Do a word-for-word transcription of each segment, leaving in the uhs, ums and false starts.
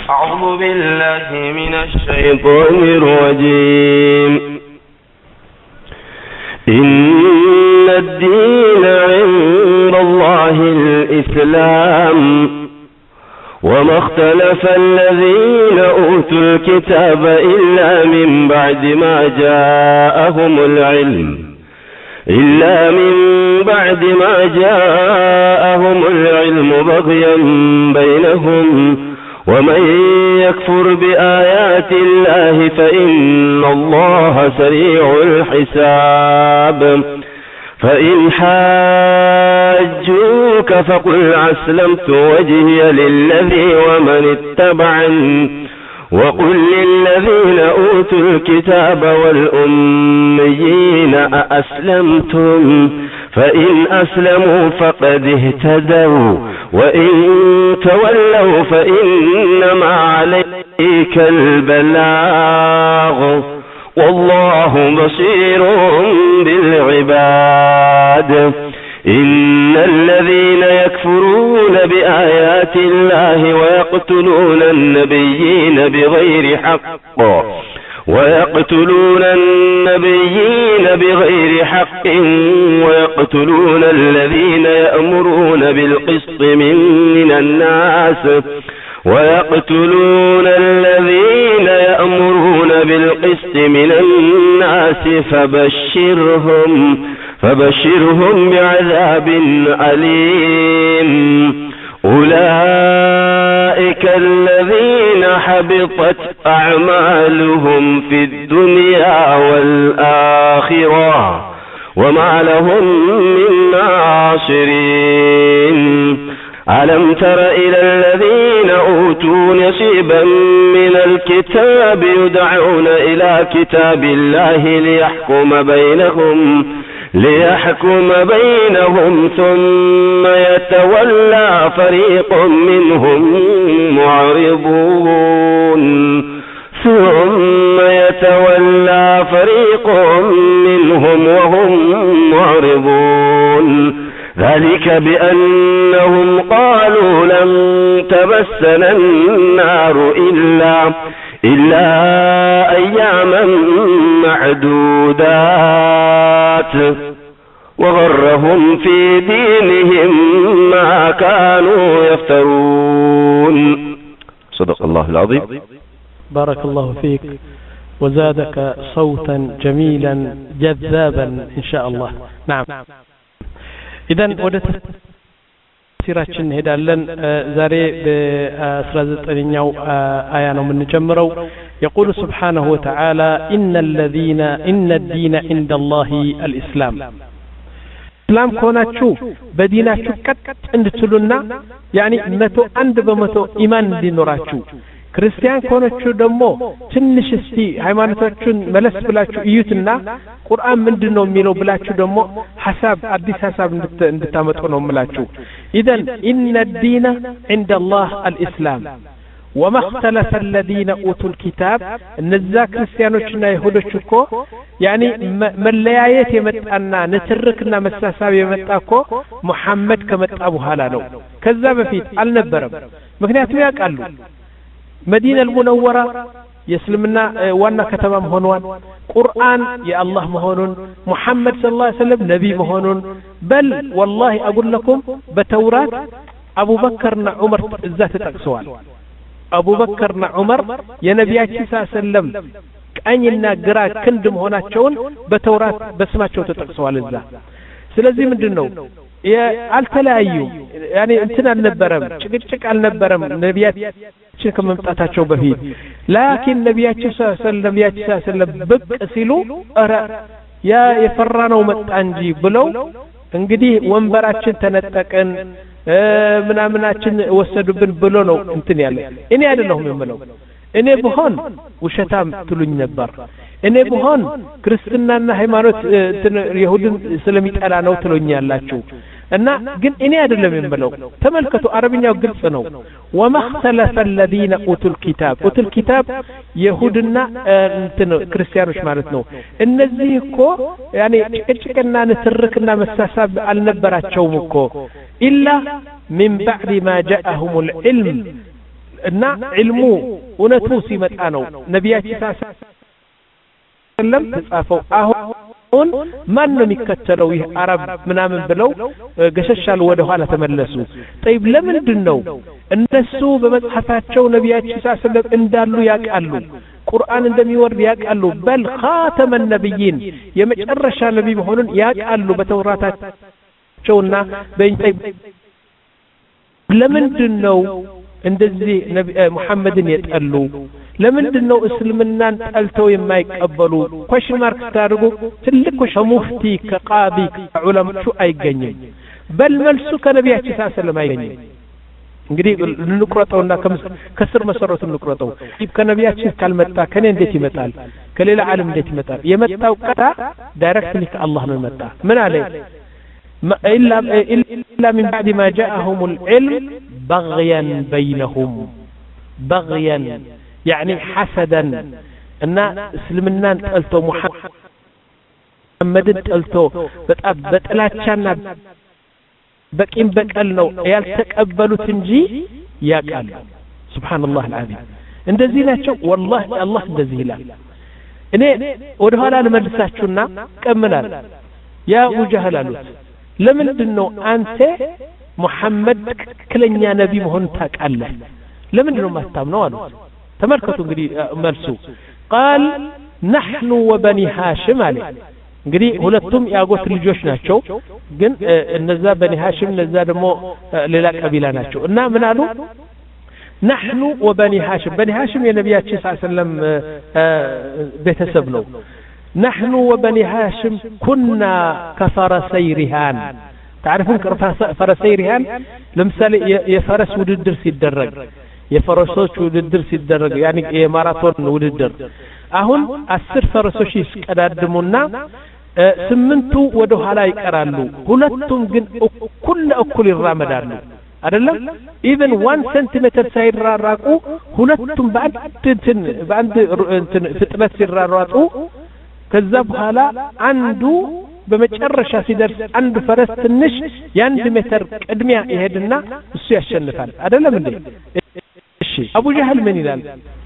أعوذ بالله من الشيطان الرجيم. إن الدين عند الله الإسلام وما اختلف الذين أوتوا الكتاب إلا من بعد ما جاءهم العلم إلا من بعد ما جاءهم العلم بغيا بينهم ومن يكفر بآيات الله فإن الله سريع الحساب. فإن حاجوك فقل أسلمت وجهي للذي ومن اتبعني وقل للذين أوتوا الكتاب والأميين أأسلمتم فإن أسلموا فقد اهتدوا وإن تولوا فإنما عليك البلاغ والله بصير بالعباد. إن الذين يكفرون بآيات الله ويقتلون النبيين بغير حق ويقتلون النبيين بغير حق ويقتلون الذين يأمرون بالقسط من الناس ويقتلون الذين يأمرون بالقسط من الناس فبشرهم فبشرهم بعذاب أليم. أولئك الذين حبطت أعمالهم في الدنيا والآخرة وما لهم من ناصرين. ألم تر إلى الذين أوتوا نصيبا من الكتاب يدعون إلى كتاب الله ليحكم بينهم ليحكم بينهم ثم يتولى فريق منهم معرضون ثم يتولى فريق منهم وهم معرضون ذلك بأنهم قالوا لن تمسنا النار إلا إلا أياما معدودات وغرهم في دينهم ما كانوا يفترون. صدق الله العظيم. بارك الله فيك وزادك صوتا جميلا جذابا إن شاء الله. نعم. إذن ودت تفسيراتنا هدالن زاري بأسرازتنياو آيانو من جمرو يقول سبحانه وتعالى إن الذين إن الدين عند الله الإسلام. إسلام كوناتشو بديناتشو كت عند تلونا يعني متو عند بمتو إيمان دينوراتشو ክርስቲያን ኮነቹ ደግሞ ትንሽ እስቲ ሃይማኖታችሁን መለስ ብላችሁ እዩትና ቁርአን ምንድነው የሚለው ብላችሁ ደግሞ ሐሳብ አዲስ ሐሳብ እንድታመጡ ነው የምላችሁ። إذن إن الدين عند الله الإسلام وما اختلف الذين أوتوا الكتاب እነዛ ክርስቲያኖችና ይሁዶች እኮ يعني መለያየት የመጣና ንትርክና መሳሳብ የመጣኮ መሐመድ ከመጣ በኋላ ነው። ከዛ በፊት አልነበረም። ምክንያቱም ያውቃሉ مدينة المنورة يسلمنا وانا كتبا مهونوان قرآن يا الله مهونون محمد صلى الله عليه وسلم نبي مهونون بل والله أقول لكم بتوراة أبو بكرنا عمر الزات تقسوان أبو بكرنا عمر يا نبي صلى الله عليه وسلم أنينا قراء كندم هنا تشون بتوراة بسمات شو تقسوان الزات سلازي من دنو يا التلايو يعني انتنا النبرم شكك النبرم نبيات شنو ممطاتاچو بفيت لكن نبياتي صلى الله عليه وسلم نبياتي صلى الله عليه وسلم بق ሲሉ ኧረ ያ የፈራነው መጣ እንጂ ብለው እንግዲህ ወንበራችን ተነጠቀን ምናምናችን ወሰዱብን ብሎ ነው እንትን ያለ። እኔ አይደለሁም የምለው እኔ ብሆን ውሸታም ትሉኝ ነበር። እኔ ብሆን ክርስትናና ሃይማኖት ይሁድን ስለሚጠላ ነው ትሉኛላችሁ። እና ግን እኔ አይደለም የምለው ተመልከቱ አረብኛው ግልጽ ነው። وما اختلف الذين اوتوا الكتاب اوتوا الكتاب يهودنا እንትን ክርስቲያኖች ማለት ነው። እነዚህ እኮ يعني ጭቅጭቅና ንትርክና መሳሳብ አልነበራቸውም እኮ إلا من بعد ما جاءهم العلم እና ዒልሙ እውነቱ ሲመጣ ነው ነቢያችን ሰለም ተጻፈው አሁን ማን ነው የሚከተለው ይህ አረብ ምናምን ብለው ገሸሻል ወደ ኋላ ተመለሱ طيب ለምንድን ነው እነሱ በመጽሐፋቸው ነቢያችን ሰለም እንዳሉ ያቃሉ ቁርአን እንደሚወርድ ያቃሉ በል ኻተመ ነብይን የመጨረሻ ነብይ መሆኑን ያቃሉ በተውራታቸውና በእንታይ ለምንድን ነው እንደዚህ ሙሐመድን የጠሉ ለምንድን ነው እስልምናን ጠልተው የማይቀበሉ question mark ታርጉ ትልቁ ሙፍቲ ከቃዲ ዑለማቹ አይገኝም በል መልሱ ከነቢያችን ሰለላሁ ዐለይሂ ወሰለም እንግዲህ እንቁረጠውና ከስር መሰረቱ እንቁረጠው ከነቢያችን ካልመጣ ከኔ እንዴት ይመጣል ከሌላ ዓለም እንዴት ይመጣል የመጣው ቀጣ ዳይሬክትሊ ከአላህ ነው የመጣ ምን አለ إلا إلا من بعد ما جاءهم العلم بغيا بينهم بغيا يعني حسدا أن اسلمنا قلتو محمد قلتو بتأبت لا تشنا بكين بكالنو يالتقبلوا تنجي يا قال سبحان الله العظيم እንደዚህ ናቸው والله الله እንደዚህ ይላል እኔ ወደ ኋላ ለመልሳችሁና ቀምናል ያ ሙጃህል አሉት ለምንድን ነው አንተ ሙሐመድ ክለኛ ነቢ መሆን ታቃለህ ለምንድን ነው ማታምነው አሉት ተመልከቱ እንግዲህ መልሱ قال نحن وبني هاشم አለ እንግዲህ ሁለቱም ያጎት ልጆች ናቸው ግን እነዛ በኒ ሃሽም እነዛ ደግሞ ሌላ ቀቢላ ናቸው እና ምን አሉ نحن وبني هاشم بني هاشم የነቢያችን ሰለላሁ ዐለይሂ ወሰለም ቤተሰብ ነው نحن وبني هاشم كنا كفرسي رهان تعرفون فرسي رهان لمثال يفرس وددر ሲደረግ የፈረሶች ውድድር ሲደረግ يعني የማራቶን ውድድር አሁን አስር ፈረሶች ይስቀዳድሙና ስምንቱ ወደ ኋላ ይቀራሉ ሁለቱም ግን እኩል እኩል ይራመዳሉ አይደለም even one centimeter ሳይራራቁ ሁለቱም በአንድ እንትን በአንድ እንትን ፍጥነት ሲራራጡ ከዛ በኋላ አንዱ በመጨረሻ ሲደርስ አንዱ ፈረስ ትንሽ የአንድ ሜትር ቅድሚያ ይሄድና እሱ ያሸንፋል አይደለም እንዴ እሺ አቡ ጀህል ምን ይላል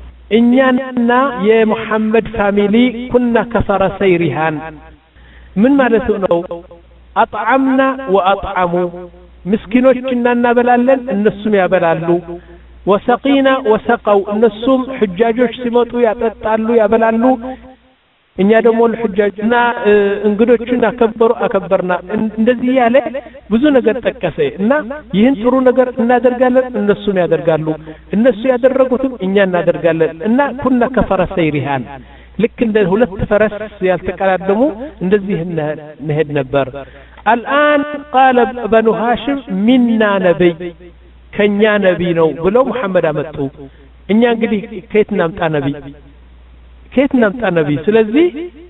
እኛና የሙሐመድ ፋሚሊ ኩና ከፈረሰይ ሪሃን ምን ማለት ነው አጥዓምና ወአጥዓሙ ምስኪኖችና እናበላለን እነሱም ያበላሉ ወሰቂና ወሰቀው እነሱም ሁጃጆች ሲመጡ ያጠጣሉ ያበላሉ እኛ ደግሞ ለሁጃጅና እንግዶችን አከበሩ አከበርና እንደዚህ ያለ ብዙ ነገር ተቀሰ እና ይህን ጥሩ ነገር እናደርጋለን እነሱም ያደርጋሉ እነሱ ያደረጉትም እኛ እናደርጋለን እና ኩና ከፈረሰይ ሪሃን ልክ እንደ ሁለት ፈረስ ያልተቀዳደሙ እንደዚህ እንሄድ ነበር الآن قال بنو هاشم منا نبي كنيا نبي ነው ብለው መሐመድ አመጡ እኛ እንግዲህ ከየት እናምጣ ነብይ ከየት እናምጣ ነብይ ስለዚህ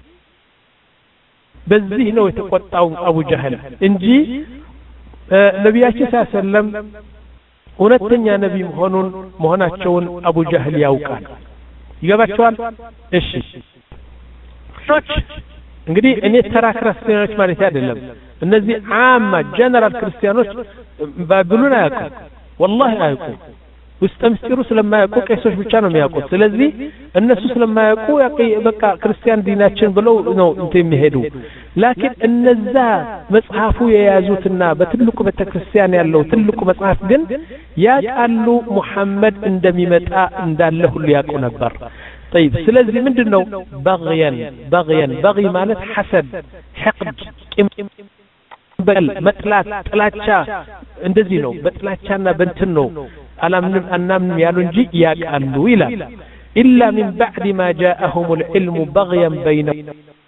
በዚህ ነው የተቆጣው አቡ ጀህል እንጂ ነብያችን ሰለላሁ እውነተኛ ነብይ መሆኑን መሆናቸውን አቡ ጀህል ያውቃል ይገባቸዋል እሺ ሶች እንግዲህ እኔ ተራ ክርስቲያኖች ማለት አይደለም እነዚህ አማ ጀነራል ክርስቲያኖች ባይብሉን አያውቁም والله አያውቁም ውስጥ ምስጢሩ ስለማያውቁ ቄሶች ብቻ ነው የሚያውቁት ስለዚህ እነሱ ስለማያውቁ በቃ ክርስቲያን ዲናችን ብለው ነው እንትን የሚሄዱ ላኪን እነዛ መጽሐፉ የያዙትና በትልቁ ቤተክርስቲያን ያለው ትልቁ መጽሐፍ ግን ያቃሉ ሙሐመድ እንደሚመጣ እንዳለ ሁሉ ያውቁ ነበር طيب ስለዚህ ምንድነው بغيا بغيا بغي ማለት حسد حقد በል መጥላት ጥላቻ እንደዚህ ነው በጥላቻና በእንትን ነው አላምንም አናምንም ያሉ እንጂ ያቃሉ ይላል إلا من بعد ما جاءهم العلم بغيا بينهم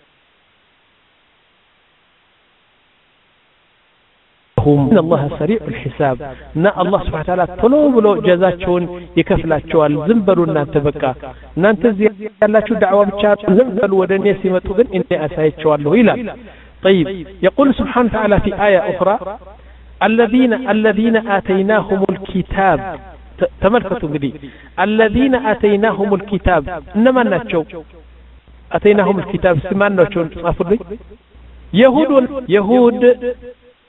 إن الله سريع الحساب نا الله سبحانه وتعالى طلو بلو جزاቸውን ይከፍላቸዋል ዝም በሉና ተበቃ እናንተ ያላችሁ ዳዕዋ ብቻ ዝም በሉ ወደኔ ሲመጡ ግን እኔ አሳያቸዋለሁ ይላል طيب يقول سبحانه وتعالى في آية أخرى الذين الذين آتيناهم الكتاب تملكتوا قدي الذين آتيناهم الكتاب إنما ناتشو آتيناهم الكتاب سمان ناتشو صافر يهود يهود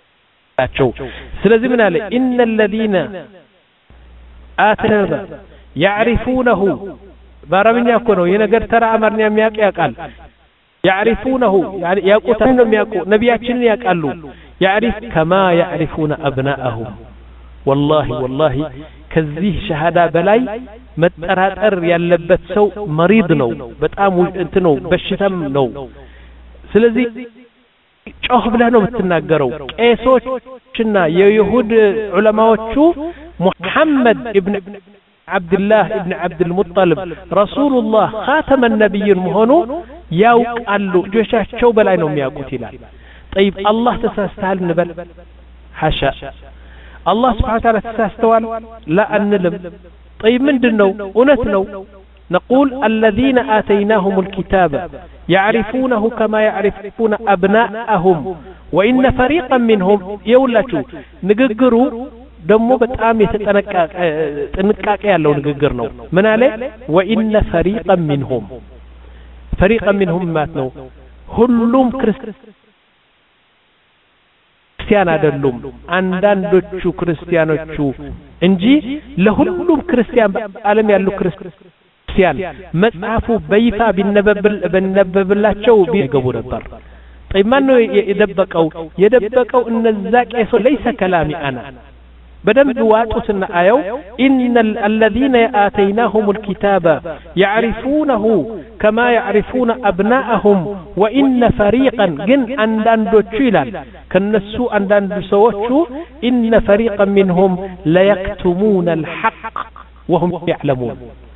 ناتشو سلازم نالي إن الذين آتينا يعرفونه باربنيا كونو ينغر ترى امرنيا የሚያውቅ ያውቃል يعرفونه يعني ያውቁታል ነው የሚያውቁ ነብያችንን ያውቃሉ يعرف كما يعرفون ابناءهم والله والله ከዚህ ሸሃዳ በላይ መጠራጠር ያለበት ሰው መሪድ ነው በጣም እንት ነው በሽታም ነው ስለዚህ ጮህ ብለህ ነው የምትናገረው ቄሶችና የይሁድ ዑለማዎቹ ሙሐመድ ኢብኑ عبد الله ابن عبد المطلب رسول الله خاتم النبي مهونو ያውቃሉ ጆሻቸው በላይ ነው የሚያውቁት ይላል طيب الله ተሳስተሃል እንበል حاشا الله سبحانه وتعالى تساستوال لا أنلم طيب من دنو ونتنو نقول الذين آتيناهم الكتاب يعرفونه كما يعرفون أبناءهم وإن فريقا منهم يولتوا نققروا دمو بتقام يتنقاق يالو نققرنو من عليه وإن فريقا منهم فريقا منهم ماتنو هلوم كريست ክርስቲያን አይደሉም አንዳንዶቹ ክርስቲያኖቹ እንጂ ለሁሉም ክርስቲያን በዓለም ያሉ ክርስቲያን መጽሐፉ በይፋ ቢነበብል በነበብላቸው ቢገቡ ነበር طيب ማን ነው የደበቀው የደበቀው እነዛ ቄሶ ليس كلامي انا بدم واطتنا ايو ان الذين اتيناهم الكتاب يعرفونه كما يعرفون ابناءهم وان فريقا جن اندندوچ ይላል ከነሱ አንዳንድ ሰዎቹ ان فريقا منهم لا يكتمون الحق وهم يعلمون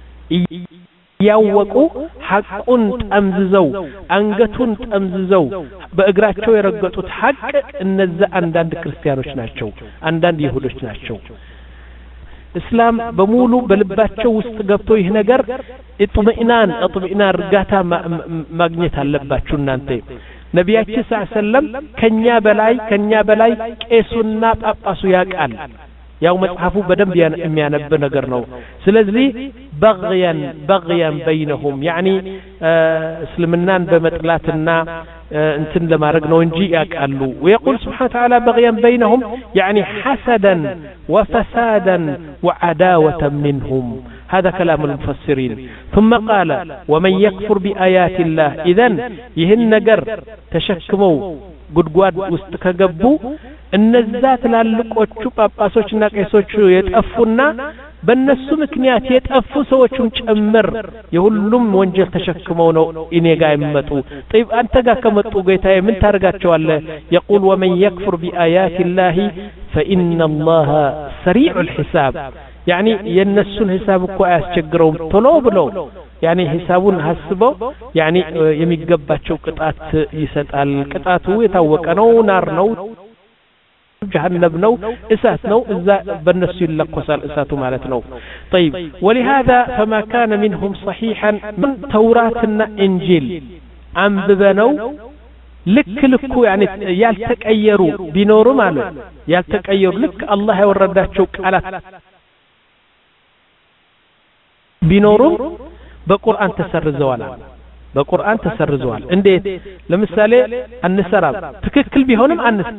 ያወቁ ሐቁን ጠምዝዘው አንገቱን ጠምዝዘው በእግራቸው የረገጡት ሐቅ እነዛ አንዳንድ ክርስቲያኖች ናቸው አንዳንድ ይሁዶች ናቸው እስላም በሙሉ በልባቸው ውስጥ ገብቶ ይህ ነገር እጥምኢናን እጥምኢናን እርጋታ ማግኘት አለባችሁ እናንተ ነብያችን ሰለላሁ ዐለይሂ ወሰለም ከኛ በላይ ከኛ በላይ ቄሱና ጳጳሱ ያቃል ያው መጽሐፉ በደንብ የሚያነብ ነገር ነው ስለዚህ بغيا بغيا بينهم يعني እስልምናን በመጥላትና እንትን ለማድረግ ነው እንጂ ያቃሉ ويقول سبحانه وتعالى بغيا بينهم يعني حسدا وفسادا وعداوة منهم هذا كلام المفسرين ثم قال ومن يكفر بآيات الله إذن يهن نجر تشكموا ጉድጓድ ውስጥ ከገቡ እነዛ ትላልቆቹ ጳጳሶችና ቄሶቹ የጠፉና በእነሱ ምክንያት የጠፉ ሰዎችን ጨምር የሁሉም ወንጀል ተሸክመው ነው እኔ ጋር ይመጡ طيب አንተ ጋር ከመጡ ጌታዬ ምን ታርጋቸዋለህ يقول ومن يكفر بآيات الله فإن الله سريع الحساب يعني የነሱን ሂሳብ እኮ አያስቸግረውም ቶሎ ብለው يعني حسابون حسبوا يعني የሚገባቸው ቅጣት ይሰጣል ቅጣቱ የታወቀ ነው ናር ነው جهنم ነው እሳት ነው እዛ በእነሱ ይለኮሳል እሳቱ ማለት ነው طيب ولهذا فما كان منهم صحيحا من توراتنا انجيل አንብበነው ልክ ልኩ يعني ያልተቀየሩ ቢኖሩ ማለት ያልተቀየሩ ልክ አላህ ያወረዳቸው ቃላት ቢኖሩ በቁርአን ተሰርዘዋል በቁርአን ተሰርዘዋል እንዴት ለምሳሌ አንሰራ ትክክል ቢሆንም አንሰራ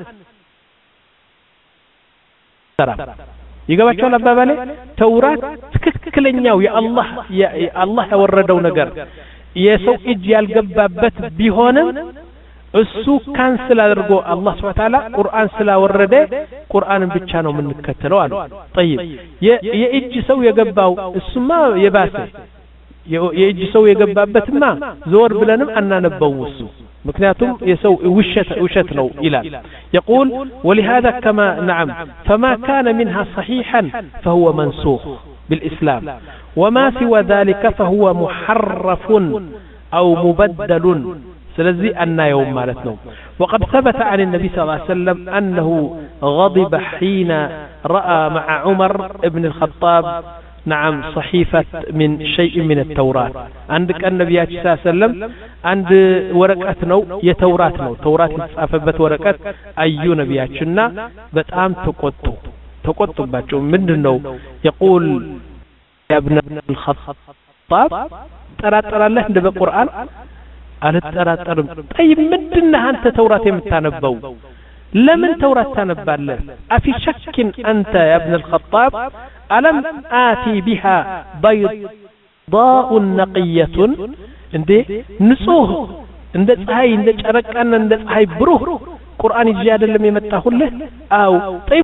ይገባቸዋል አባባሌ ተውራት ትክክለኛው የአላህ የአላህ ያወረደው ነገር የሰው እጅ ያልገባበት ቢሆንም እሱ ካንስል አድርጎ አላህ Subhanahu Wa Ta'ala ቁርአን ስላወረደ ቁርአንን ብቻ ነው የምንከተለው አሉ طيب የእጅ ሰው የገባው እሱማ የባሰ የእጅ ሰው የገባበትማ ዞር ብለንም አናነበው እሱ ምክንያቱም የሰው ውሸት ውሸት ነው ይላል يقول ولهذا كما نعم فما كان منها صحيحا فهو منسوخ بالإسلام وما سوى ذلك فهو محرف أو مبدل سلزي أن يوم مالتنا وقد ثبت عن النبي صلى الله عليه وسلم أنه غضب حين رأى مع عمر ابن الخطاب نعم صحيفة من شيء من التوراة عندك النبي صلى الله عليه وسلم عند ورقتنا يتوراتنا توراة صحفت ورقت أي نبياتنا بتأم تقطو تقطو باتشو منه يقول يا ابن الخطاب ترى ترى الله عند القرآن أنا ترى ترى طيب مدنا أنت توراة متنبو لمن توراة تنبالله أفي شك أنت يا ابن الخطاب ألم آتي بها بيضاء نقية اندي نصوه اندي هاي اندي شارك أنا اندي هاي بروح قرآن الجادة لم يمتاه له أو طيب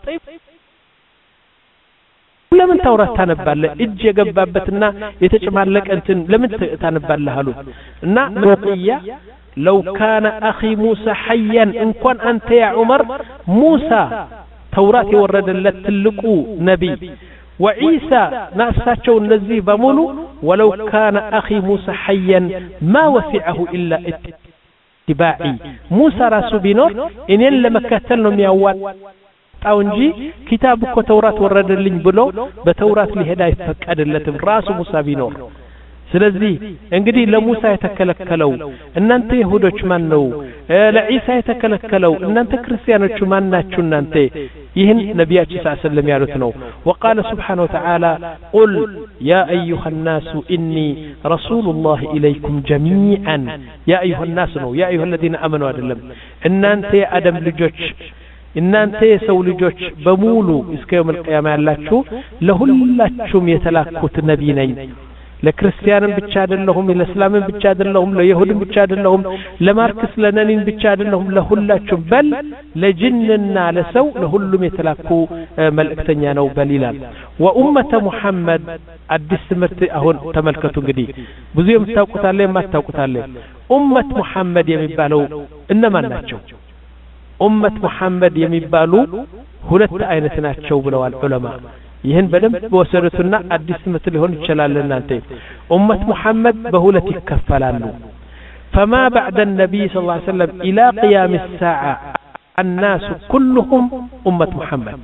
لمن توراة تنبالله إجي قبابتنا يتجمع لك أنت لمن تنبالله هلو نا نقية لو كان أخي موسى حيا إن كان أنت يا عمر موسى توراة ورد لتلقوا نبي وعيسى ناساتشو النزي بمولو ولو كان أخي موسى حيا ما وسعه إلا اتباعي موسى راسو بنور إن لما كتلهم يوات أو نجي كتابك توراة ورد اللي بلو بتوراة لهداية فكاد اللتم راسو موسى بنور ስለዚህ እንግዲህ ለሙሳ የተከለከለው እናንተ ይሁዶች ማን ነው ለኢሳ የተከለከለው እናንተ ክርስቲያኖች ማን ናችሁ እናንተ ይህን ነብያችን ሰለላሁ ዐለይሂ ወሰለም ያሉት ነው وقال سبحانه وتعالى قل يا ايها الناس اني رسول الله اليكم جميعا يا ايها الناس ነው يا ايها الذين امنوا አይደለም እናንተ የአደም ልጆች እናንተ የሰው ልጆች በሙሉ እስከ يوم القيامه ያላችሁ ለሁላችሁም የተላኩት ነብይ ነኝ ለክርስቲያንም ብቻ አይደለሁም ለእስላምም ብቻ አይደለሁም ለይሁድም ብቻ አይደለሁም ለማርክስ ለነኒን ብቻ አይደለሁም ለሁላችሁም በል ለጅንና ለሰው ለሁሉም የተላኩ መልእክተኛ ነው በሊላል ወኡመተ ሙሐመድ አዲስ ትምህርት አሁን ተመልከቱ እንግዲህ ብዙ የምታውቁት አለ የማታውቁት አለ ኡመት ሙሐመድ የሚባለው እነማን ናቸው ኡመት ሙሐመድ የሚባሉ ሁለት አይነት ናቸው ብለዋል ዑለማ ይህን በደንብ በወሰዱትና አዲስ ትምህርት ሊሆን ይችላል እናንተ ኡመት ሙሐመድ በሁለት ይከፈላሉ فما بعد النبي صلى الله عليه وسلم الى قيام الساعه الناس كلهم امه محمد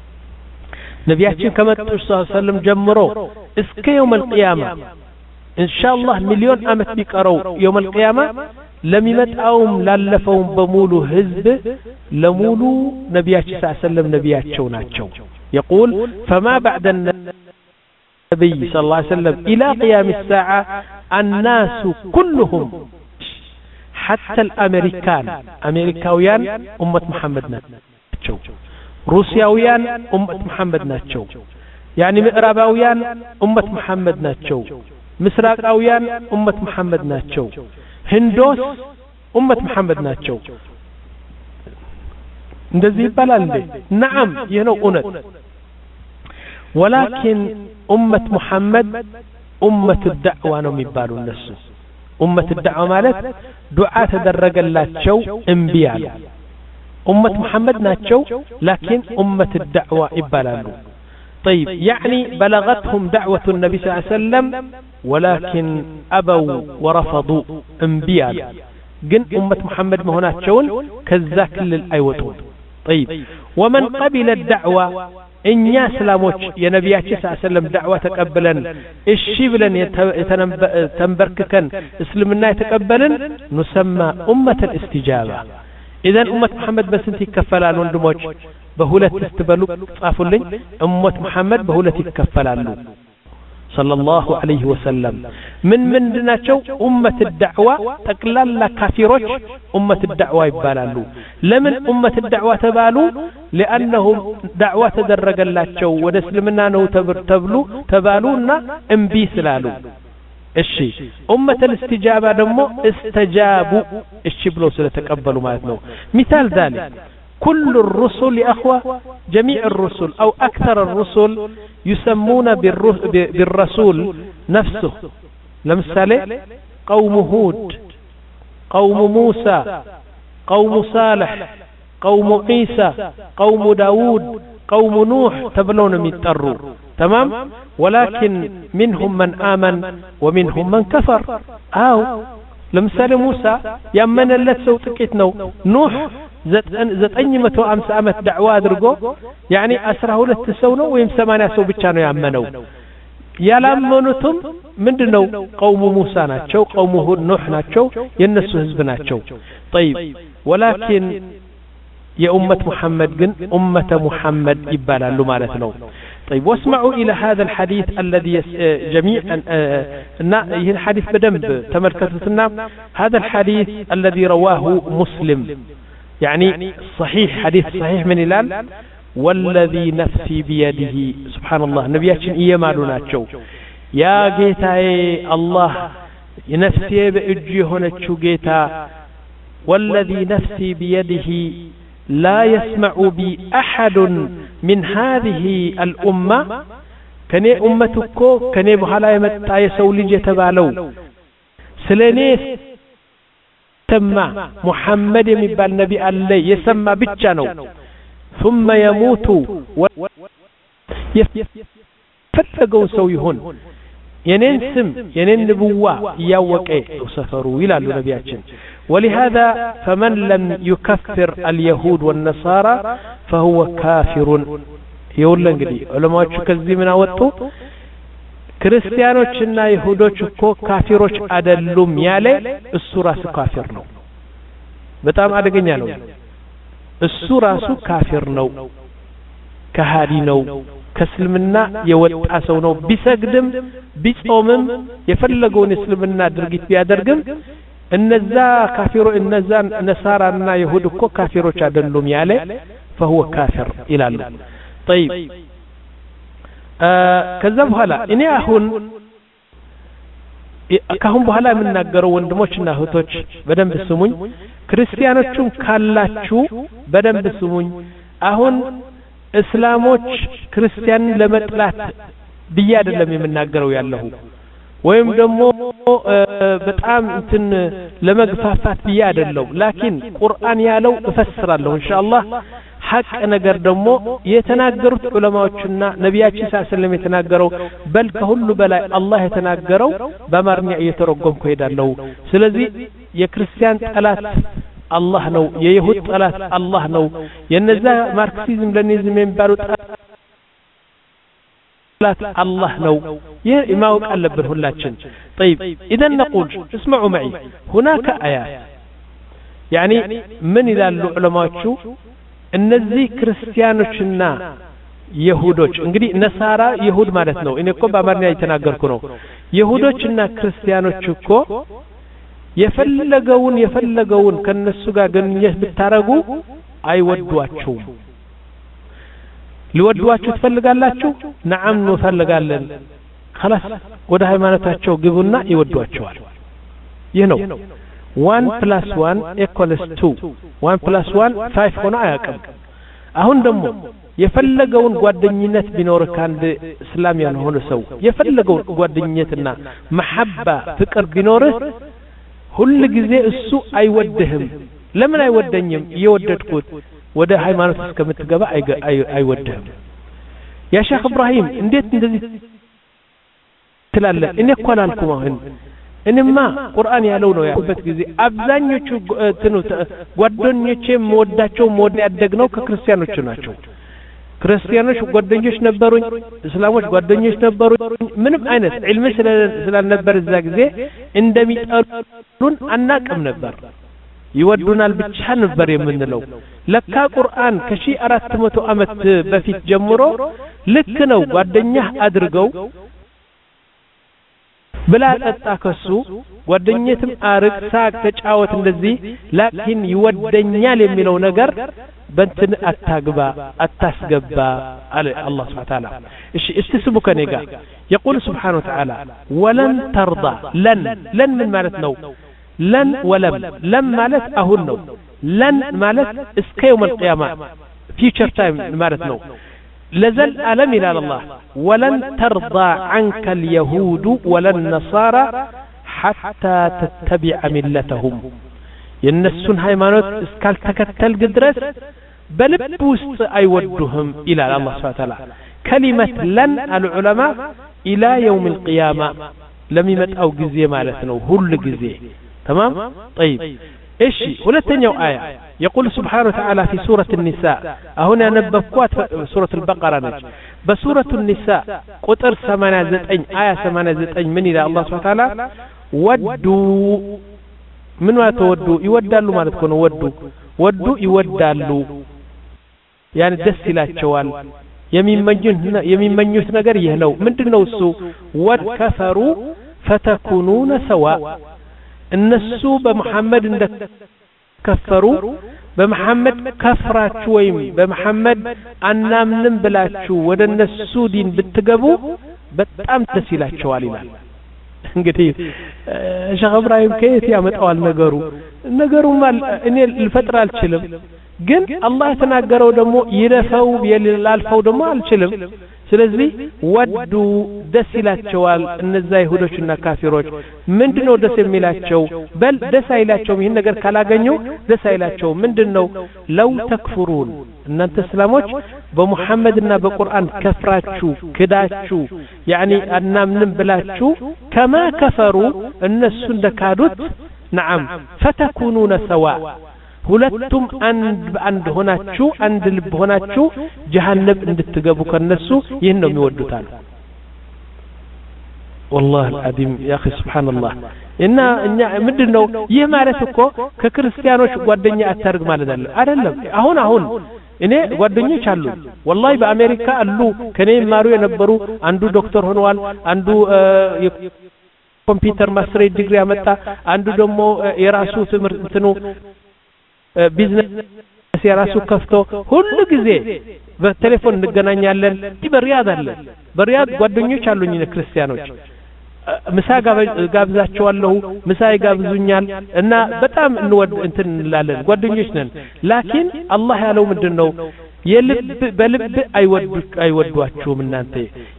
ነብያችን ከመጡ ሰለላሁ ዐለይሂ ወሰለም ጀምሮ እስከ يوم القيامه ان شاء الله ሚሊዮን አመት ቢቀረው يوم القيامه ለሚመጣውም ላለፈውም በሙሉ ህዝብ ለሙሉ ነብያችን ሰለላሁ ዐለይሂ ወሰለም ነብያቸው ናቸው يقول فما بعد النبي صلى الله عليه وسلم إلى قيام الساعة الناس كلهم حتى الأمريكان أمريكاويان أمة محمد ناتشو روسياويان أمة محمد ناتشو يعني مئراباويان أمة محمد ناتشو مسراقاويان أمة محمد ناتشو هندوس أمة محمد ناتشو እንደዚህ ይባላል እንዴ نعم ይሄ ነው እውነት ولكن امه محمد امه الدعوه ነው የሚባሉ እነሱ امه الدعوه ማለት ዱዓ ተደረገላቸው እምቢ አሉ امه محمد ናቸው لكن امه الدعوه ይባላሉ طيب يعني بلغتهم دعوه النبي صلى الله عليه وسلم ولكن ابوا ورفضوا እምቢ አሉ ግን امه محمد መሆናቸውን ከዛ ክልል አይወጡም طيب ومن قبل الدعوة إن يسلموش يا نبياتي صلى الله عليه وسلم دعوة تقبلا الشي بلن تنبرككا اسلمنا يتقبلا نسمى أمة الاستجابة إذن أمة محمد بس انت كفلان وندموش بهولة استبلو صافوا لي أمة محمد بهولة كفلان صلى الله عليه وسلم من من دناتشو أمة الدعوة تقلال كافروش أمة الدعوة يبالالو لمن أمة الدعوة تبالو لأنهم دعوة تدرق اللاتشو ونسلمنا نو تبلو تبالونا انبي سلالو الشي أمة الاستجابة دمو استجابوا الشي بلو سلتقبلوا ما يتنو مثال ذلك كل الرسل يا أخوة جميع الرسل أو أكثر الرسل يسمون بالرسول نفسه لمثاله قوم هود قوم موسى قوم صالح قوم عيسى قوم داود قوم نوح تبلون متروا تمام ولكن منهم من آمن ومنهم من كفر أو لمثال موسى يمن اللت سوتكتنو نوح ዘጠኝ መቶ ሃምሳ አመት ዳዕዋ አድርጎ يعني አስራ ሁለት ሰው ነው ወይም ሰማንያ ሰው ብቻ ነው ያመነው ያላመኑትም ምንድነው قوم موسى ናቸው قوم هود ኖህ ናቸው የነሱ ህዝብ ናቸው طيب ولكن يا أمة محمد جن أمة محمد يبالالو مالتنا طيب واسمعوا إلى هذا الحديث الذي جميعا هي الحديث بدم تمركزتنا هذا الحديث الذي رواه مسلم يعني صحيح حديث صحيح من الهلال والذي نفسي بيده سبحان الله نبياتين إيمانو ناتشو يا جيتاي الله نفسي بأجي هناتشو جيتا والذي نفسي بيده لا يسمع بي أحد من هذه الأمة كني أمتكو كني بحالا يمتع يسولي جتبالو سلنيس سمى محمد يمبال نبي الله يسمى بتشانو ثم يموت يفتقوا سويهن ينين سم ينين نبوة يوك ايه وسفروا إلى نبياتشن ولهذا فمن لم يكفر اليهود والنصارى فهو كافر يقول لنجدي علماء كذي من أوتو كريستيانوچنا يهودوچ እኮ ካፊሮች አይደሉም ያለ እሱ ራሱ ካፊር ነው በጣም አደገኛ ነው እሱ ራሱ ካፊር ነው ከሃዲ ነው ከእስልምና የወጣ ሰው ነው ቢሰግድም ቢጾምም የፈለገውን እስልምና ድርጊት ቢያደርግም እነዛ ካፊሮ እነዛ ነሳራና ይሁድ እኮ ካፊሮች አይደሉም ያለ فهو كافر ይላሉ طيب ከዛ በኋላ እኔ አሁን ካሁን በኋላ የምናገረው ወንድሞችና እህቶች በደንብ ስሙኝ ክርስቲያኖቹም ካላችሁ በደንብ ስሙኝ አሁን እስላሞች ክርስቲያንን ለመጥላት ብዬ አይደለም የምናገረው ያለው ወይም ደግሞ በጣም እንትን ለመግፋፋት ብዬ አይደለም ላኪን ቁርአን ያለው እፈስራለሁ ኢንሻአላህ ሐቅ ነገር ደግሞ የተናገሩት ዑለማዎችና ነቢያችን ሰለላሁ ዐለይሂ ወሰለም የተናገረው በል ከሁሉ በላይ አላህ የተናገረው በአማርኛ እየተረጎምኩ ሄዳለሁ ስለዚህ የክርስቲያን ጠላት አላህ ነው የይሁድ ጠላት አላህ ነው የነዛ ማርክሲዝም ለኒዝም የሚባሉ ጠላት አላህ ነው ይህ ማወቅ አለብን ሁላችን طيب اذا نقول اسمعوا معي هناك ايات يعني من ይላሉ ዑለማዎቹ እነዚህ ክርስቲያኖችና ይሁዶች እንግዲህ ነሳራ ይሁድ ማለት ነው እኔ እኮ በአማርኛ እየተናገርኩ ነው ይሁዶችና ክርስቲያኖች እኮ የፈለገውን የፈለገውን ከነሱ ጋር ግንኙነት ብታረጉ አይወዷቸውም ሊወዷችሁ ትፈልጋላችሁ ነዓም እንፈልጋለን خلاص ወደ ሃይማኖታቸው ግቡና ይወዷቸዋል ይህ ነው one plus one equals two one plus one five ሆነ አያውቅም አሁን ደግሞ የፈለገውን ጓደኝነት ቢኖር ካንድ እስላም ያልሆነ ሰው የፈለገውን ጓደኝነትና መሐባ ፍቅር ቢኖር ሁሉ ጊዜ እሱ አይወደህም ለምን አይወደኝም እየወደድኩት ወደ ሃይማኖት እስከምትገባ አይወደህም ያ ሼክ ኢብራሂም እንዴት እንደዚህ ትላለህ እኔ እኮ አላልኩም አሁን እንማ ቁርአን ያለው ነው ያበት ጊዜ አብዛኞቹ ጓደኞቼ መወዳቸው ሞድ ያደግነው ከክርስቲያኖች ናቸው ክርስቲያኖች ጓደኞች ነበሩኝ እስላሞች ጓደኞች ነበሩኝ ምንም አይነት ዒልም ስላልነበር እዛ ጊዜ እንደሚጠሉን አናቅም ነበር ይወዱናል ብቻ ነበር የምንለው ለካ ቁርአን ከ1400 ዓመት በፊት ጀምሮ ልክ ነው ጓደኛህ አድርገው ብላ ጠጣ ከሱ ጓደኝነትም አርቅ ሳቅ ተጫወት እንደዚህ ላኪን ይወደኛል የሚለው ነገር በእንትን አታግባ አታስገባ አለ አላህ Subhanahu Wa Ta'ala እሺ እስቲስቡ ከኔ ጋር يقول سبحانه وتعالى ولن ترضى لن لن من ማለት ነው لن ولم لم ማለት አሁን ነው لن ማለት እስከ يوم القيامه future time ማለት ነው لزل ألم إلى الله ولن ترضى عنك اليهود ولا النصارى حتى تتبع ملتهم ينسون هايمانوت اسكال تكتل قدرس بلب وسط أيودهم إلى الله سبحانه وتعالى كلمة لن العلماء إلى يوم القيامة لم يمت أو قزية مالتنا هل قزية تمام طيب إيش ولا تنيو آية يقول سبحانه وتعالى في سورة النساء هنا نبقوات سورة البقرة نج بسورة النساء قطر ثمانية زتين آية ثمانية زتين من إلى الله سبحانه وتعالى ودوا من ما تودوا يودالوا ما تكون ودوا ودوا يودالوا يعني دسلات شوال يمين منجن يمين منجوس نجار يهنو من تنوسو وكفروا فتكونون سواء النسو بمحمد ከፈሩ በመሐመድ ከፍራችሁ ወይም በመሐመድ አናምንም ብላችሁ ወደነሱ ዲን ብትገቡ በጣም ደስ ይላቸዋል ይላል። እንግዲህ ሼኽ ኢብራሂም ከየት ያመጣዋል ነገሩ? ነገሩማ እኔ ልፈጥር አልችልም፣ ግን አላህ የተናገረው ደግሞ ይለፈው ይላልፈው ደግሞ አልችልም። ስለዚህ ወዱ ደስ ይላቸዋል እነዛ ይሁዶችና ካፊሮች። ምንድነው ደስ የሚላቸው? በል ደስ አይላቸውም ይሄን ነገር ካላገኙ ደስ አይላቸውም። ምንድነው? ለው ተክፍሩን እናንተ እስላሞች በሙሐመድና በቁርአን ከፍራችሁ ክዳችሁ ያኒ አናምንም ብላችሁ ከማ ከፈሩ እነሱ እንደካዱት ነዓም ፈተኩኑነ ሰዋ ሁለቱም አንድ አንድ ሆናችሁ አንድ ልብ ሆናችሁ ጀሃነም እንድትገቡ ከነሱ ይሄን ነው የሚወዱታል። والله العظيم يا اخي سبحان الله እና እኛ ምንድነው ይህ ማለት እኮ ከክርስቲያኖች ጓደኛ አታርግ ማለት አይደለም። አሁን አሁን እኔ ጓደኞች አሉ والله በአሜሪካ አሉ ከኔ ማሩ የነበሩ አንዱ ዶክተር ሆነዋል፣ አንዱ የኮምፒውተር ማስተር ዲግሪ ያመጣ፣ አንዱ ደግሞ የራሱ ትምህርት እንትኑ ቢዝነስ የራሱ ከፍቶ ሁሉ ጊዜ በቴሌፎን እንገናኛለን። በሪያድ አለ በሪያድ ጓደኞች አሉኝ ክርስቲያኖች። ምሳ ጋብዛቸዋለሁ፣ ምሳ ይጋብዙኛል እና በጣም እንወድ እንትን እንላለን፣ ጓደኞች ነን። ላኪን አላህ ያለው ምንድነው? የልብ በልብ አይወዱ አይወዷችሁም እናንተ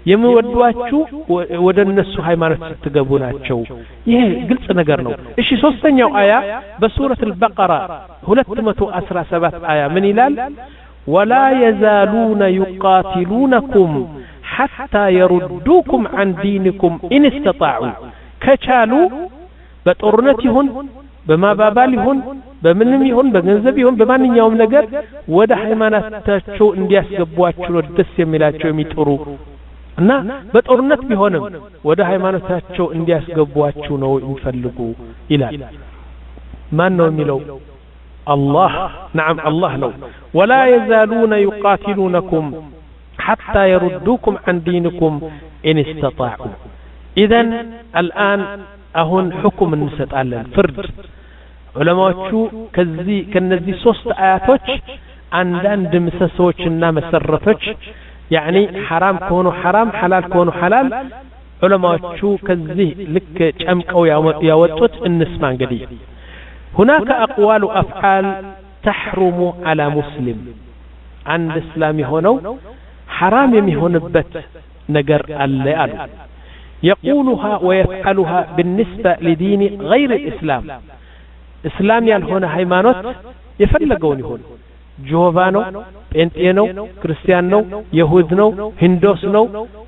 የሚወዷችሁ ወደነሱ ሃይማኖት ስትገቡ ናቸው። ይሄ ግልጽ ነገር ነው። እሺ ሶስተኛው አያ በሱረት አልበቀራ ሁለት መቶ አስራ ሰባት አያ ምን ይላል? ወላ የዛሉነ يقاتلونكم حتى يردوكم عن دينكم إن استطاعوا ከቻሉ በጦርነት ይሁን በማባባል ይሁን በምንም ይሁን በገንዘብ ይሁን በማንኛውም ነገር ወደ ሃይማኖታቸው እንዲያስገቧችሁ ነው ደስ የሚላቸው የሚጥሩ እና በጦርነት ቢሆንም ወደ ሃይማኖታቸው እንዲያስገቧችሁ ነው የሚፈልጉ ይላል። ማን ነው የሚለው? الله نعم الله ነው። ولا يزالون يقاتلونكم حتى يردوكم عن دينكم إن استطاعوا. إذن الآن أهون حكم እንሰጣለን ፍርድ ዑለማዎቹ ከዚህ ከነዚህ ሶስት አያቶች አንዳንድ ምሰሶችና መሰረቶች ያኒ حرام ከሆኑ حرام حلال ከሆኑ حلال ዑለማዎቹ ከዚህ ልክ ጨምቀው ያወጡት እንስማ እንግዲህ هناك أقوال وأفعال تحرم على مسلم عند إسلامي هونو حرام يمهونبت نجر الليال يقولها ويفعلها بالنسبة لدين غير الإسلام. إسلام يالهونا هيمانوت يفلقون هون جوفانو بنتينو كريستيانو يهودنو هندوسنو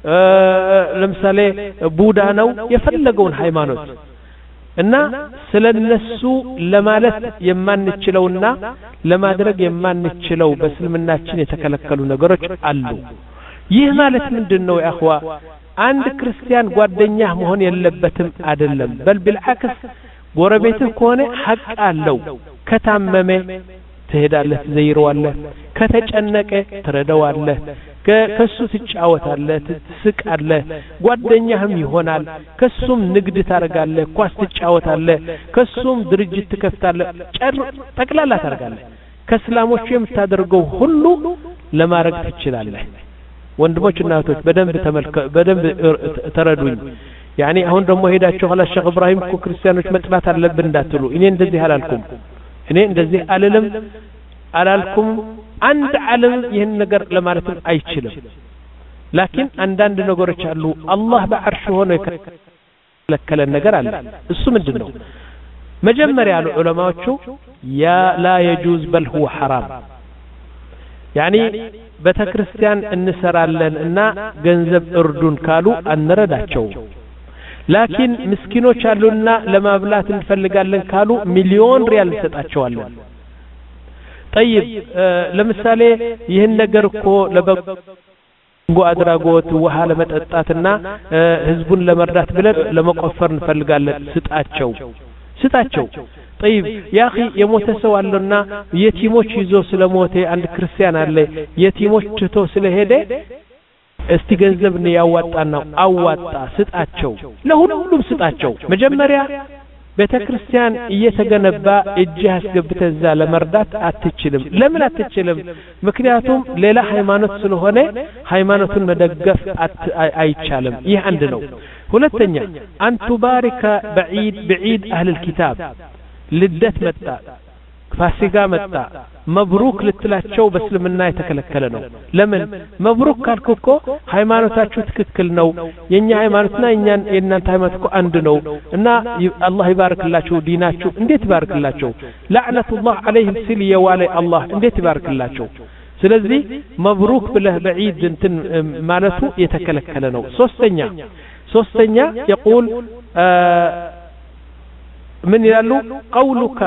آه لمثالي بودانو يفلقون هيمانوت እና ስለነሱ ለማለት የማንችለውና ለማድረግ የማንችለው በእስልምናችን የተከለከሉ ነገሮች አሉ። ይህ ማለት ምንድነው? ያخوا አንድ ክርስቲያን ጓደኛ መሆን የለበትም አይደለም። በል بالعكس ጎረቤትህ ከሆነ ሐቅ አለው። ከታመመ ትሄዳለህ፣ ትዘይረዋለህ፣ ከተጨነቀ ትረዳዋለህ፣ ከሱ ትጫወታለህ፣ ትስቃለህ፣ ጓደኛህም ይሆናል። ከሱም ንግድ ታረጋለህ፣ ኳስ ትጫወታለህ፣ ከሱም ድርጅት ትከፍታለህ፣ ጨር ጠቅላላ ታረጋለህ። ከእስላሞች የምታደርገው ሁሉ ለማድረግ ትችላለህ። ወንድሞችና እህቶች በደንብ ተመልከ በደንብ ተረዱኝ። ያኒ አሁን ደግሞ ሄዳችሁ ኋላ ሼኽ ኢብራሂም እኮ ክርስቲያኖች መጥላት አለብን እንዳትሉ። እኔ እንደዚህ አላልኩም። እኔ እንደዚህ አልልም አላልኩም። አንድ ዓለም ይህን ነገር ለማለትም አይችልም። ላኪን አንዳንድ ነገሮች አሉ አላህ በአርሽ ሆኖ የከለከለ ነገር አለ። እሱ ምንድነው? መጀመሪያ ያሉ ዑለማዎቹ ያ ላ يجوز بل هو حرام ያኒ በተክርስቲያን እንሰራለን እና ገንዘብ እርዱን ካሉ አንረዳቸው። ላኪን ምስኪኖች አሉና ለማብላት እንፈልጋለን ካሉ ሚሊዮን ሪያል እንሰጣቸዋለን። طيب ለምሳሌ ይህን ነገር እኮ ለበጎ አድራጎት ውሃ ለመጠጣትና ህዝቡን ለመርዳት ብለን ለመቆፈር እንፈልጋለን፣ ስጣቸው ስጣቸው። طيب يا اخي የሞተ ሰው አለና የቲሞች ይዞ ስለሞተ አንድ ክርስቲያን አለ የቲሞች ትቶ ስለሄደ እስቲ ገንዘብ ነው ያዋጣና አዋጣ፣ ስጣቸው፣ ለሁሉም ስጣቸው። መጀመሪያ ቤተክርስቲያን እየተገነባ እጅህ አስገብተህ እዛ ለመርዳት አትችልም። ለምን አትችልም? ምክንያቱም ሌላ ሃይማኖት ስለሆነ ሃይማኖቱን መደገፍ አይቻልም። ይህ አንድ ነው። ሁለተኛ አንቱ ባሪከ بعيد بعيد اهل الكتاب ልደት መጣ ፋሲጋ መጣ መብሩክ ልትላቸው በእስልምና የተከለከለ ነው። ለምን መብሩክ ካልኩኮ ሃይማኖታችሁ ትክክል ነው፣ የኛ ሃይማኖትና የኛን የእናንተ ሃይማኖት እኮ አንድ ነው እና አላህ ይባርክላችሁ ዲናችሁ እንዴት ይባርክላችሁ? ለዕነቱላህ ዐለይሂም ሲል የዋለ አላህ እንዴት ይባርክላችሁ? ስለዚህ መብሩክ ብለህ بعيد እንትን ማለቱ የተከለከለ ነው። ሶስተኛ ሶስተኛ يقول من ይላሉ قولك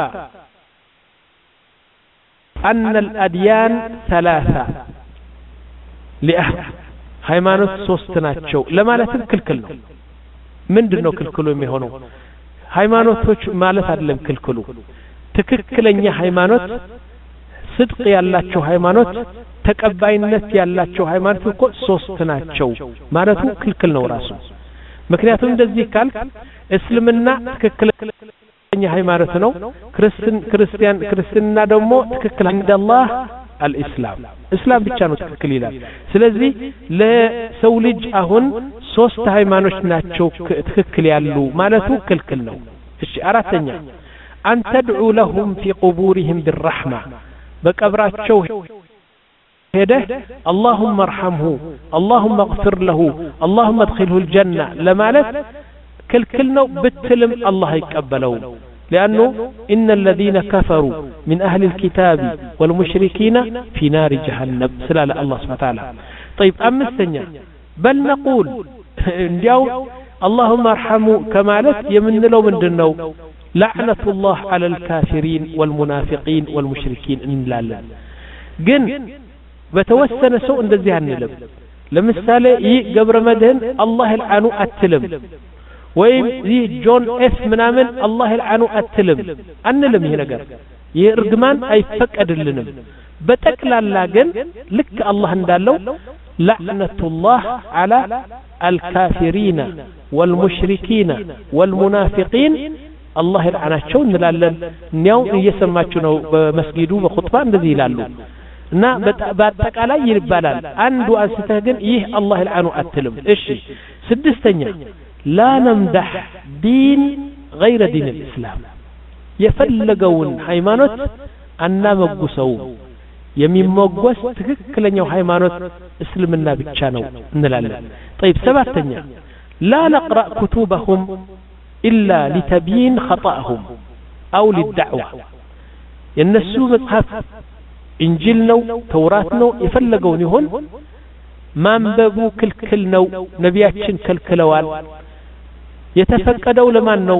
أن الأديان ثلاثة لأهل ሃይማኖት ሶስት ናቸው ለማለት ክልክል ነው። ምንድነው ክልክሉ የሚሆነው? ሃይማኖቶች ማለት አይደለም ክልክሉ። ትክክለኛ ሃይማኖት صدق ያላቸው ሃይማኖት ተቀባይነት ያላቸው ሃይማኖት እኮ ሶስት ናቸው ማለቱ ክልክል ነው ራሱ። ምክንያቱም እንደዚህ ካል እስልምና ትክክለኛ ሃይማኖት ነው፣ ክርስቲያን ክርስቲያን ክርስትና ደግሞ ትክክል እንደአላህ الاسلام እስላም ብቻ ነው ትክክል ይላል። ስለዚህ ለሰው ልጅ አሁን ሶስት ሃይማኖት ናቸው ትክክል ያሉ ማለቱ ክልክል ነው። እሺ አራተኛ أن تدعو لهم في قبورهم بالرحمة بقبراቸው هده اللهم ارحمه اللهم اغفر له اللهم ادخله الجنة لمالت كل كلنا بتلم الله يقبله لأنه إن الذين كفروا من أهل الكتاب والمشركين في نار جهنم سلال الله سبحانه وتعالى. طيب أما الثانية بل نقول اللهم ارحمه كمالت يمن له من دنو لعنة الله على الكافرين والمنافقين والمشركين إن لا لا جن بتوسن سوء እንደዚህ አንልም። ለምሳሌ ይህ ገብረ መድህን አላህ ይልዓኑ አትልም፣ ወይም ይህ ጆን ኤፍ ምናምን አላህ ይልዓኑ አትልም አንልም። ይሄ ነገር ይህ እርግማን አይፈቀድልንም። በጠቅላላ ግን ልክ አላህ እንዳለው ለዕነቱላህ ዐላ አልካፊሪን ወልሙሽሪኪን ወልሙናፊቂን አላህ ይልዓናቸው እንላለን። እኛው እየሰማችሁ ነው በመስጊዱ በኹጥባ እንደዚህ ይላሉ እና በአጠቃላይ ይባላል። አንዱ አንስተህ ግን ይህ አላህ ይልዓኑ አትልም። እሺ ስድስተኛ لا نمدح دين غير دين الإسلام የፈለገውን ሃይማኖት አናመጉሰው። የሚመጎስ ትክክለኛው ሃይማኖት እስልምና ብቻ ነው እንላለን። طيب ሰባተኛ لا نقرأ كتبهم إلا لتبيين خطأهم أو للدعوة የነሱ መጽሐፍ እንጂል ነው ተውራት ነው የፈለገውን ይሁን ማንበቡ ክልክል ነው። ነቢያችን ከልክለዋል። የተፈቀደው ለማን ነው?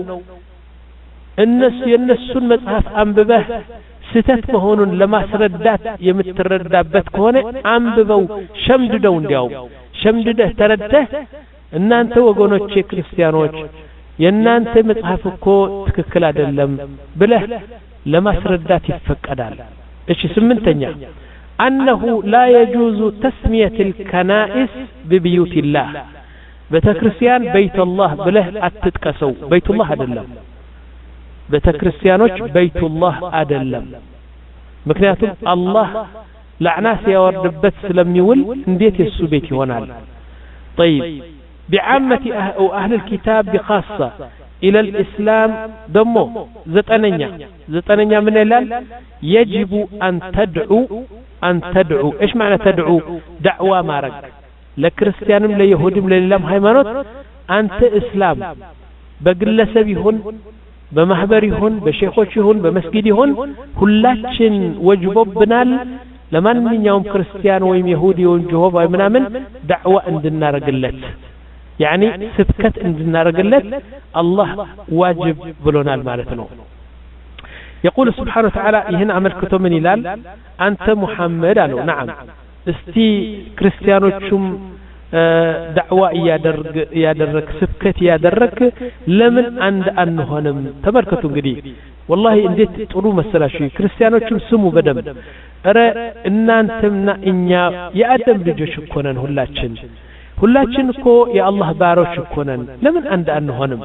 እነሱ የነሱን መጽሐፍ አንብበህ ስተት መሆኑን ለማስረዳት የምትረዳበት ከሆነ አንብበው ሸምድደው እንዲያው ሸምድደህ ተረድተህ እናንተ ወገኖቼ ክርስቲያኖች የናንተ መጽሐፍ እኮ ትክክል አይደለም ብለህ ለማስረዳት ይፈቀዳል። እሺ ስምንተኛ أنه لا يجوز تسمية الكنائس ببيوت الله بتكريستيان بيت الله بله أتتكسو بيت الله أدلم بتكريستيانوش بيت الله أدلم مكنياتهم الله لعناس يوردبت سلم يول انديت يسو بيتي ونال. طيب بعامة أهل الكتاب بخاصة إلى الإسلام دمو زتأنيا زتأنيا من الال يجب أن تدعو أن تدعو. إيش معنى تدعو؟ دعوة مارك لكريستيانم ليهودم للإسلام هايمانوت أنت إسلام بقلة بيهن بمحبر يهن بشيخوش يهن بمسجد يهن كلاتشن وجبوب بنال لمن من يوم كريستيان ويم يهودي ويم جهوب ويم من دعوة عند النار قلت يعني سبكت عند النار قلت الله واجب بلونا المالتنو. يقول سبحانه وتعالى هنا عمل كتب من إلال أنت محمد أنو نعم استي كريستيانو شم دعوة يادرك يادرك سبكت يادرك لمن عند أنهنم تبركتون قدي والله انديت تقولوا مسألة شيء كريستيانو شم سمو بدم أرى إن أنتمنا إنيا يا أدم رجو شكونا هلاتشن هلاتشن كو يا الله بارو شكونا لمن عند أنهنم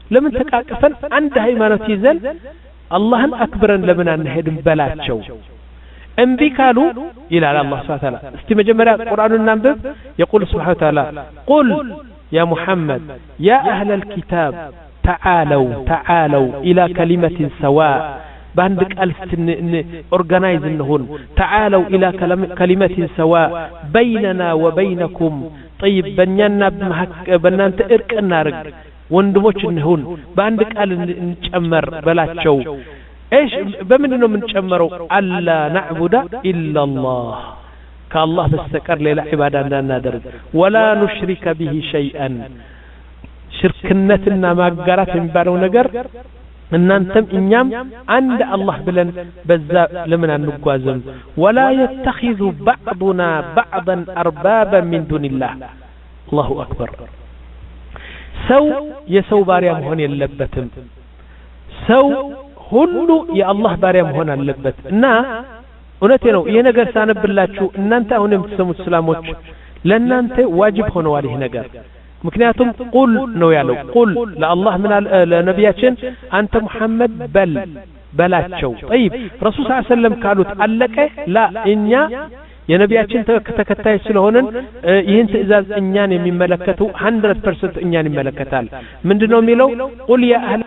ለምን ተቃቀፈን አንድ ሃይማኖት ይዘን አላህን አክብረን ለምን አንሄድም በላቸው እንቢ ካሉ ይላል አላህ Subhanahu Wa Ta'ala እስቲ መጀመሪያ ቁርአኑን እናንብብ يقول سبحانه وتعالى قل يا محمد يا أهل الكتاب تعالوا تعالوا إلى كلمة سواء باند ألف organize النهون تعالوا إلى كلمة سواء بيننا وبينكم طيب بنينا بنانت إرك النارك وندموش النهون باند قال نتشمر بلاتشو ايش بمننا منشمروا ألا نعبد إلا الله كالله بستكر ليلة عبادة نادر ولا نشرك به شيئا شركنتنا ما قرات من بارو نقر ان انتم انيام عند الله بلن بزا لمن نقوازم ولا يتخذ بعضنا بعضا اربابا من دون الله الله اكبر سو يسو باريا مهون يلبتم سو ሁሉ የአላህ ባሪያ መሆን አለበት እና እውነቴ ነው ይሄ ነገር ሳነብላችሁ እናንተ አሁን የምትሰሙት እስላሞች ለእናንተ ዋጅብ ሆነዋል ይሄ ነገር ምክንያቱም ቁል ነው ያለው ቁል ለአላህ ምን ለነቢያችን አንተ ሙሐመድ በል በላቸው طيب ረሱል ሰለላሁ ዐለይሂ ወሰለም ካሉት አለቀ ላ እኛ የነቢያችን ተከታይ ስለሆነን ይህን ትእዛዝ እኛን የሚመለከተው መቶ ፐርሰንት እኛን ይመለከታል ምንድነው የሚለው ቁል ያ አህለ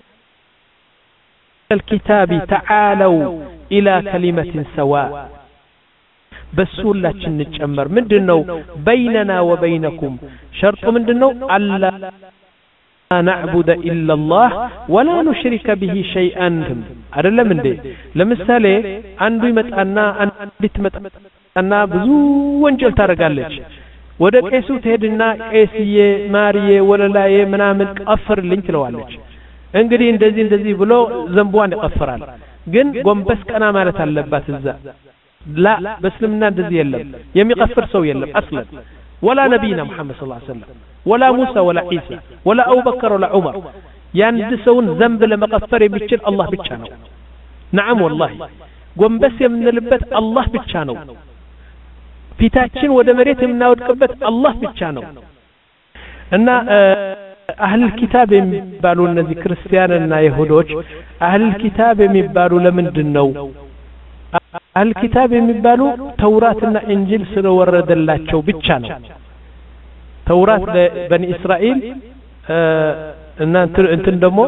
الكتاب تعالوا إلى كلمة سواء بسولة نتشمر من دنو بيننا وبينكم شرط من دنو ألا نعبد إلا الله ولا نشرك به شيئا أرلا من دي لمثالي عندي متأنا عندي متأنا بزو وانجل تارقالج وده كيسو تهدنا كيسية مارية ولا لاية منامل أفر لنك لوالج እንግዲህ እንደዚህ እንደዚህ ብሎ ዘንቧን ይቀፍራል ግን ጎንበስ ቀና ማለት አለባት እዛ ላ በእስልምና እንደዚህ የለም የሚቀፍር ሰው የለም አስለን ولا نبينا محمد صلى الله عليه وسلم ولا موسى ولا عيسى ولا أبو بكر ولا عمر ያንድ ሰውን ዘንብ ለመቀፈር የሚችል አላህ ብቻ ነው نعم والله ጎንበስ የምንልበት አላህ ብቻ ነው ፊታችን ወደ መሬት የምናወድቅበት አላህ ብቻ ነው እና أهل الكتاب يمبالو النزي كريستياننا يهودوش أهل الكتاب يمبالو لمن دنو أهل الكتاب يمبالو توراتنا إنجيل سنو ورد الله شو بيتشانو توراة بني إسرائيل إن أنت دمو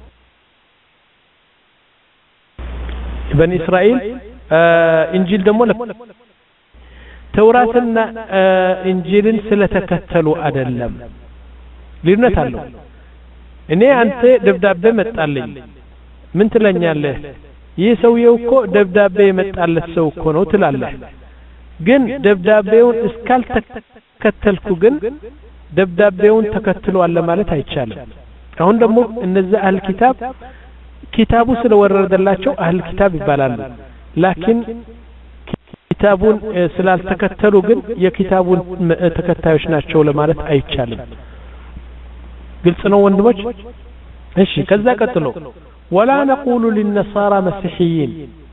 بني إسرائيل إنجيل دمو لك توراتنا إنجيل سلتكتلوا أدلم ልዩነት አለው እኔ አንተ ደብዳቤ መጣልኝ ምን ትለኛለህ ይህ ሰውየው እኮ ደብዳቤ የመጣለት ሰው እኮ ነው ትላለህ ግን ደብዳቤውን እስካልተከተልኩ ግን ደብዳቤውን ተከትሏል ለማለት አይቻልም አሁን ደግሞ እነዛ አህል ኪታብ ኪታቡ ስለወረደላቸው አህል ኪታብ ይባላሉ ላኪን ኪታቡን ስላልተከተሉ ግን የኪታቡን ተከታዮች ናቸው ለማለት አይቻልም قلت نو وندمج ايش كذا قتلوا ولا نقول للنصارى مسيحيين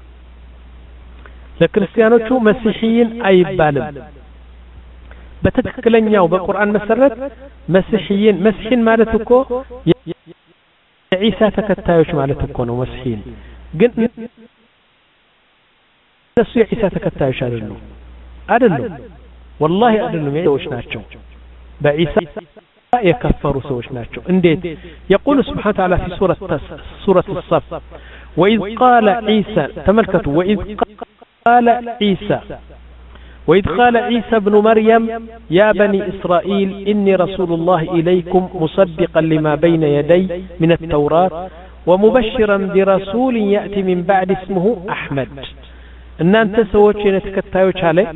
لكريستيانوቹ مسيحيين አይባልም በትክክለኛው በቁርአን መሰረት مسيحيين مسيحيين ማለት እኮ የኢሳ ተከታዮች ማለት እኮ ነው مسيحيين ግን እነሱ የኢሳ ተከታዮች አይደሉም አይደሉም والله አይደሉም የኢሳዎች ናቸው በኢሳ يكفروا سوش ناتشو انديت يقول سبحانه وتعالى في سورة سورة الصف وإذ قال عيسى تملكتوا وإذ قال عيسى وإذ قال عيسى ابن مريم يا بني إسرائيل إني رسول الله إليكم مصدقا لما بين يدي من التوراة ومبشرا برسول يأتي من بعد اسمه أحمد إن أنت سوتش نتكتايوش عليه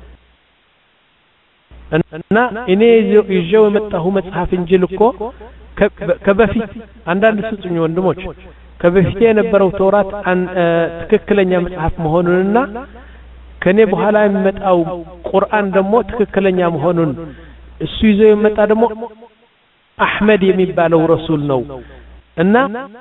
እና እኔ ይዤው የመጣሁ መጽሐፍ እንጂል እኮ ከበፊት አንዳንድ ስጡኝ ወንድሞች ከበፊት የነበረው ተውራት ትክክለኛ መጽሐፍ መሆኑንና ከኔ በኋላ የሚመጣው ቁርአን ደግሞ ትክክለኛ መሆኑን እሱ ይዞ የመጣ ደግሞ አህመድ የሚባለው ረሱል ነው እና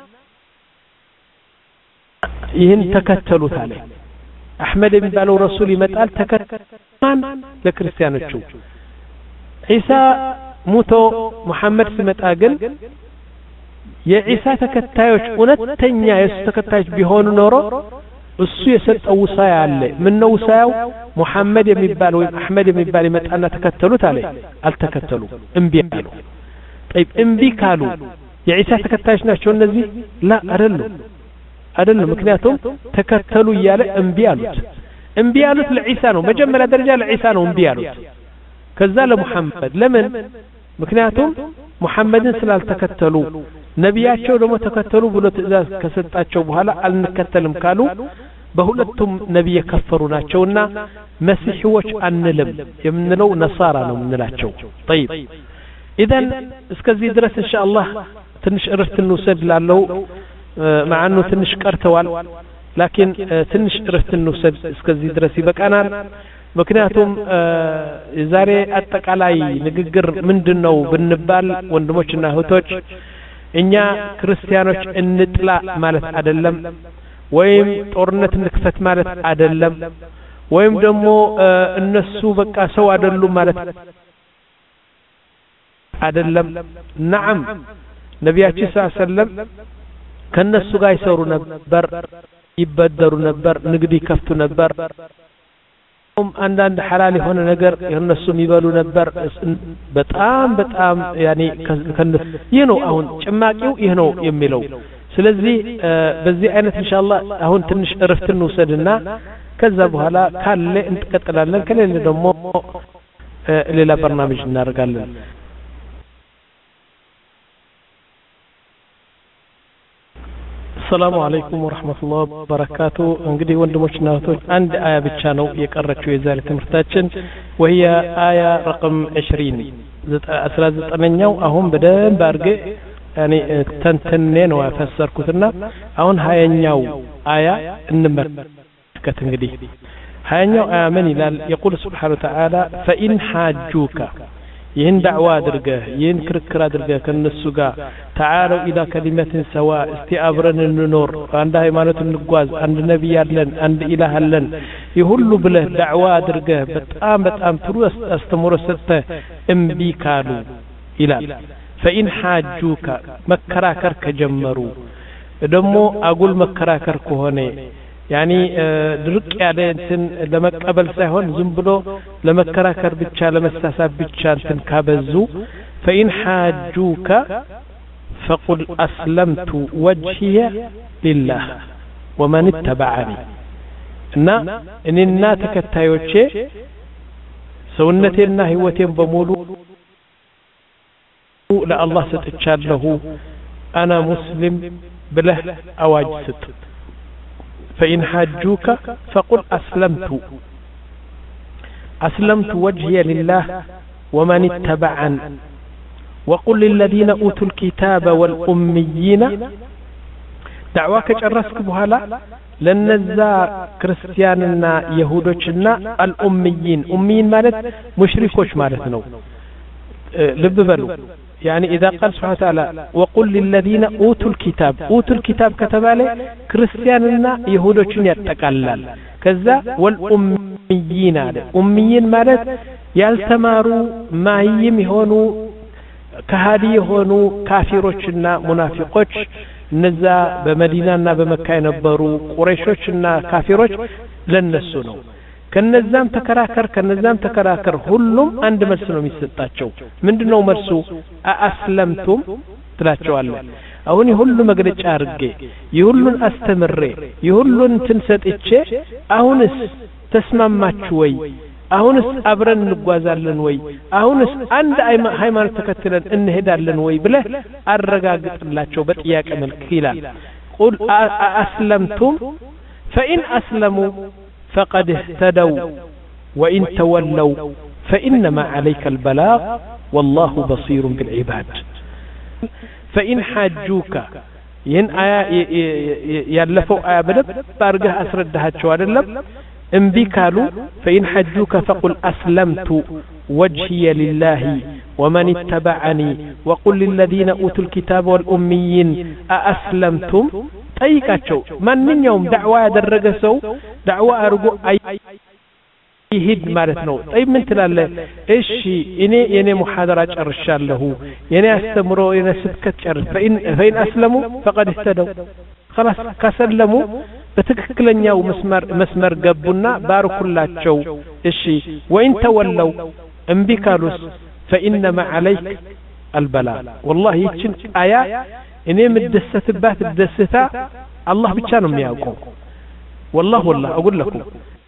ይህን ተከተሉት አለ አህመድ የሚባለው ረሱል ይመጣል ተከተማን ለክርስቲያኖቹ ኢሳ ሙቶ መሐመድ ሲመጣ ግን የዒሳ ተከታዮች እውነተኛ የሱ ተከታዮች ቢሆኑ ኖሮ እሱ የሰጠው ውሳያ አለ ምን ነው ውሳያው ሙሐመድ የሚባል ወይ አህመድ የሚባል ይመጣና ተከተሉት አለ አልተከተሉ እምቢ አሉ طيب እምቢ ካሉ የዒሳ ተከታዮች ናቸው እነዚህ ላ አይደሉም አይደሉም ምክንያቱም ተከተሉ እያለ እምቢ አሉት እምቢ አሉት ለዒሳ ነው መጀመሪያ ደረጃ ለዒሳ ነው እምቢ አሉት ከዛ ለሙሐመድ ለምን ምክንያቱም ሙሐመድን ስላልተከተሉ ነቢያቸው ደግሞ ተከተሉ ብሎ ትእዛዝ ከሰጣቸው በኋላ አልንከተልም ካሉ በሁለቱም ነብይ የከፈሩ ናቸውና መሲሖች አንልም የምንለው ነሳራ ነው የምንላቸው طيب اذا እስከዚህ ድረስ ኢንሻአላህ ትንሽ እረፍት እንውሰድ ላለው ማዓኑ ትንሽ ቀርተዋል ላኪን ትንሽ እረፍት እንውሰድ እስከዚህ ድረስ ይበቃናል ምክንያቱም ዛሬ አጠቃላይ ንግግር ምንድነው ብንባል ወንድሞችና እህቶች እኛ ክርስቲያኖች እንጥላ ማለት አይደለም ወይም ጦርነት እንክፈት ማለት አይደለም ወይም ደግሞ እነሱ በቃ ሰው አይደሉም ማለት አይደለም ነዓም ነቢያችን ሰለላሁ ዐለይሂ ወሰለም ከነሱ ጋር ይሰሩ ነበር ይበደሩ ነበር ንግድ ይከፍቱ ነበር አንዳንድ ሐላል የሆነ ነገር የነሱ ይበሉ ነበር በጣም በጣም ያኒ ይህ ነው አሁን ጭማቂው ይህ ነው የሚለው ስለዚህ በዚህ አይነት ኢንሻአላህ አሁን ትንሽ እረፍት እንውሰድና ከዛ በኋላ ካለ እንቀጥላለን ከሌለ ደግሞ ሌላ برنامج እናደርጋለን السلام عليكم ورحمة الله وبركاته እንግዲህ ወንድሞችና እህቶች አንድ አያ ብቻ ነው የቀረችው የዛሬ ትምህርታችን وهي آية رقم عشرين አስራ ዘጠነኛው አሁን በደንብ አድርጌ ያኔ ተንተኔ ነው ያፈሰርኩትና አሁን ሃያኛው አያ እንመልከት እንግዲህ ሃያኛው አያ ምን ይላል يقول سبحانه وتعالى فإن حاجوك ይህን ዳዕዋ አድርገህ ይህን ክርክር አድርገህ ከነሱ ጋር تعالوا الى كلمه سواء እስቲ አብረን እንኖር አንድ ሃይማኖት እንጓዝ አንድ ነብይ አለን አንድ ኢላህ አለን ይሁሉ ብለህ ዳዕዋ አድርገህ በጣም በጣም ጥሩ አስተምሮ ሰጥተህ እምቢ ካሉ ይላል فإن حاجوك መከራከር ከጀመሩ ደግሞ አጉል መከራከር ከሆነ ያኒ ድርቅ ያለ እንትን ለመቀበል ሳይሆን ዝም ብሎ ለመከራከር ብቻ ለመሳሳብ ብቻ እንትን ካበዙ فإن حاجوك فقل أسلمت وجهي لله ومن اتبعني እና እኔና ተከታዮቼ ሰውነቴና ህይወቴን በሙሉ ለአላህ ሰጥቻለሁ انا مسلم ብለህ አዋጅ ስጥ فإن حاجوك فقل أسلمت أسلمت وجهي لله ومن اتبعني وقل للذين أوتوا الكتاب والأميين دعواك جرسك بهلا لنزا كريستياننا يهودوچنا الأميين أميين مالت مشركوش مالتنا لب بلو يعني إذا قال سبحانه وتعالى وقل للذين أوتوا الكتاب أوتوا الكتاب كتبالي كريستياننا يهودوچن يتقلل كذا والأميين هذا أميين مالت يالتماروا ماهيم يهونوا كهادي يهونوا كافروچنا منافقوچ نزا بمدينة بمكة ينبروا قريشوچنا كافروچ لنسو ነው ከነዛም ተከራከር ከነዛም ተከራከር ሁሉም አንድ መልስ ነው የሚሰጣቸው ምንድነው መልሱ አስለምቱም ትላቸዋለህ አሁን ይሁሉ መግለጫ አርጌ ይሁሉን አስተምሬ ይሁሉን ትንሰጥቼ አሁንስ ተስማማችሁ ወይ አሁንስ አብረን እንጓዛለን ወይ አሁንስ አንድ ሃይማኖት ተከትለን እንሄዳለን ወይ ብለህ አረጋግጥላቸው በጥያቄ መልክ ይላል ቁል አስለምቱም فإن أسلموا فقد اهتدوا وإن تولوا فإنما عليك البلاغ والله بصير بالعباد فإن حاجوك ين آية يلفوا آية بدب بارجه أسردها شوالله انبي قالوا فإن حاجوك فقل أسلمت وجهي لله ومن اتبعني وقل للذين أوتوا الكتاب والأميين أأسلمتم ጠይቃቸው ማንኛውም ዳዕዋ ያደረገ ሰው ዳዕዋ አርጎ አይ ይሄድ ማለት ነው طيب ምን ትላለህ እሺ እኔ የኔ ሙሐደራ ጨርሻለሁ የኔ አስተምሮ የኔ ስብከት ጨርስ فإن فإن أسلموا فقد اهتدوا خلاص ከሰለሙ በትክክለኛው መስመር መስመር ገቡና ባርኩላቸው እሺ وإن تولوا እምቢ ካሉስ فإنما عليك البلاء والله ይችን አያ እኔ ምደሰትባት ደስታ አላህ ብቻ ነው የሚያውቀው والله والله اقول لكم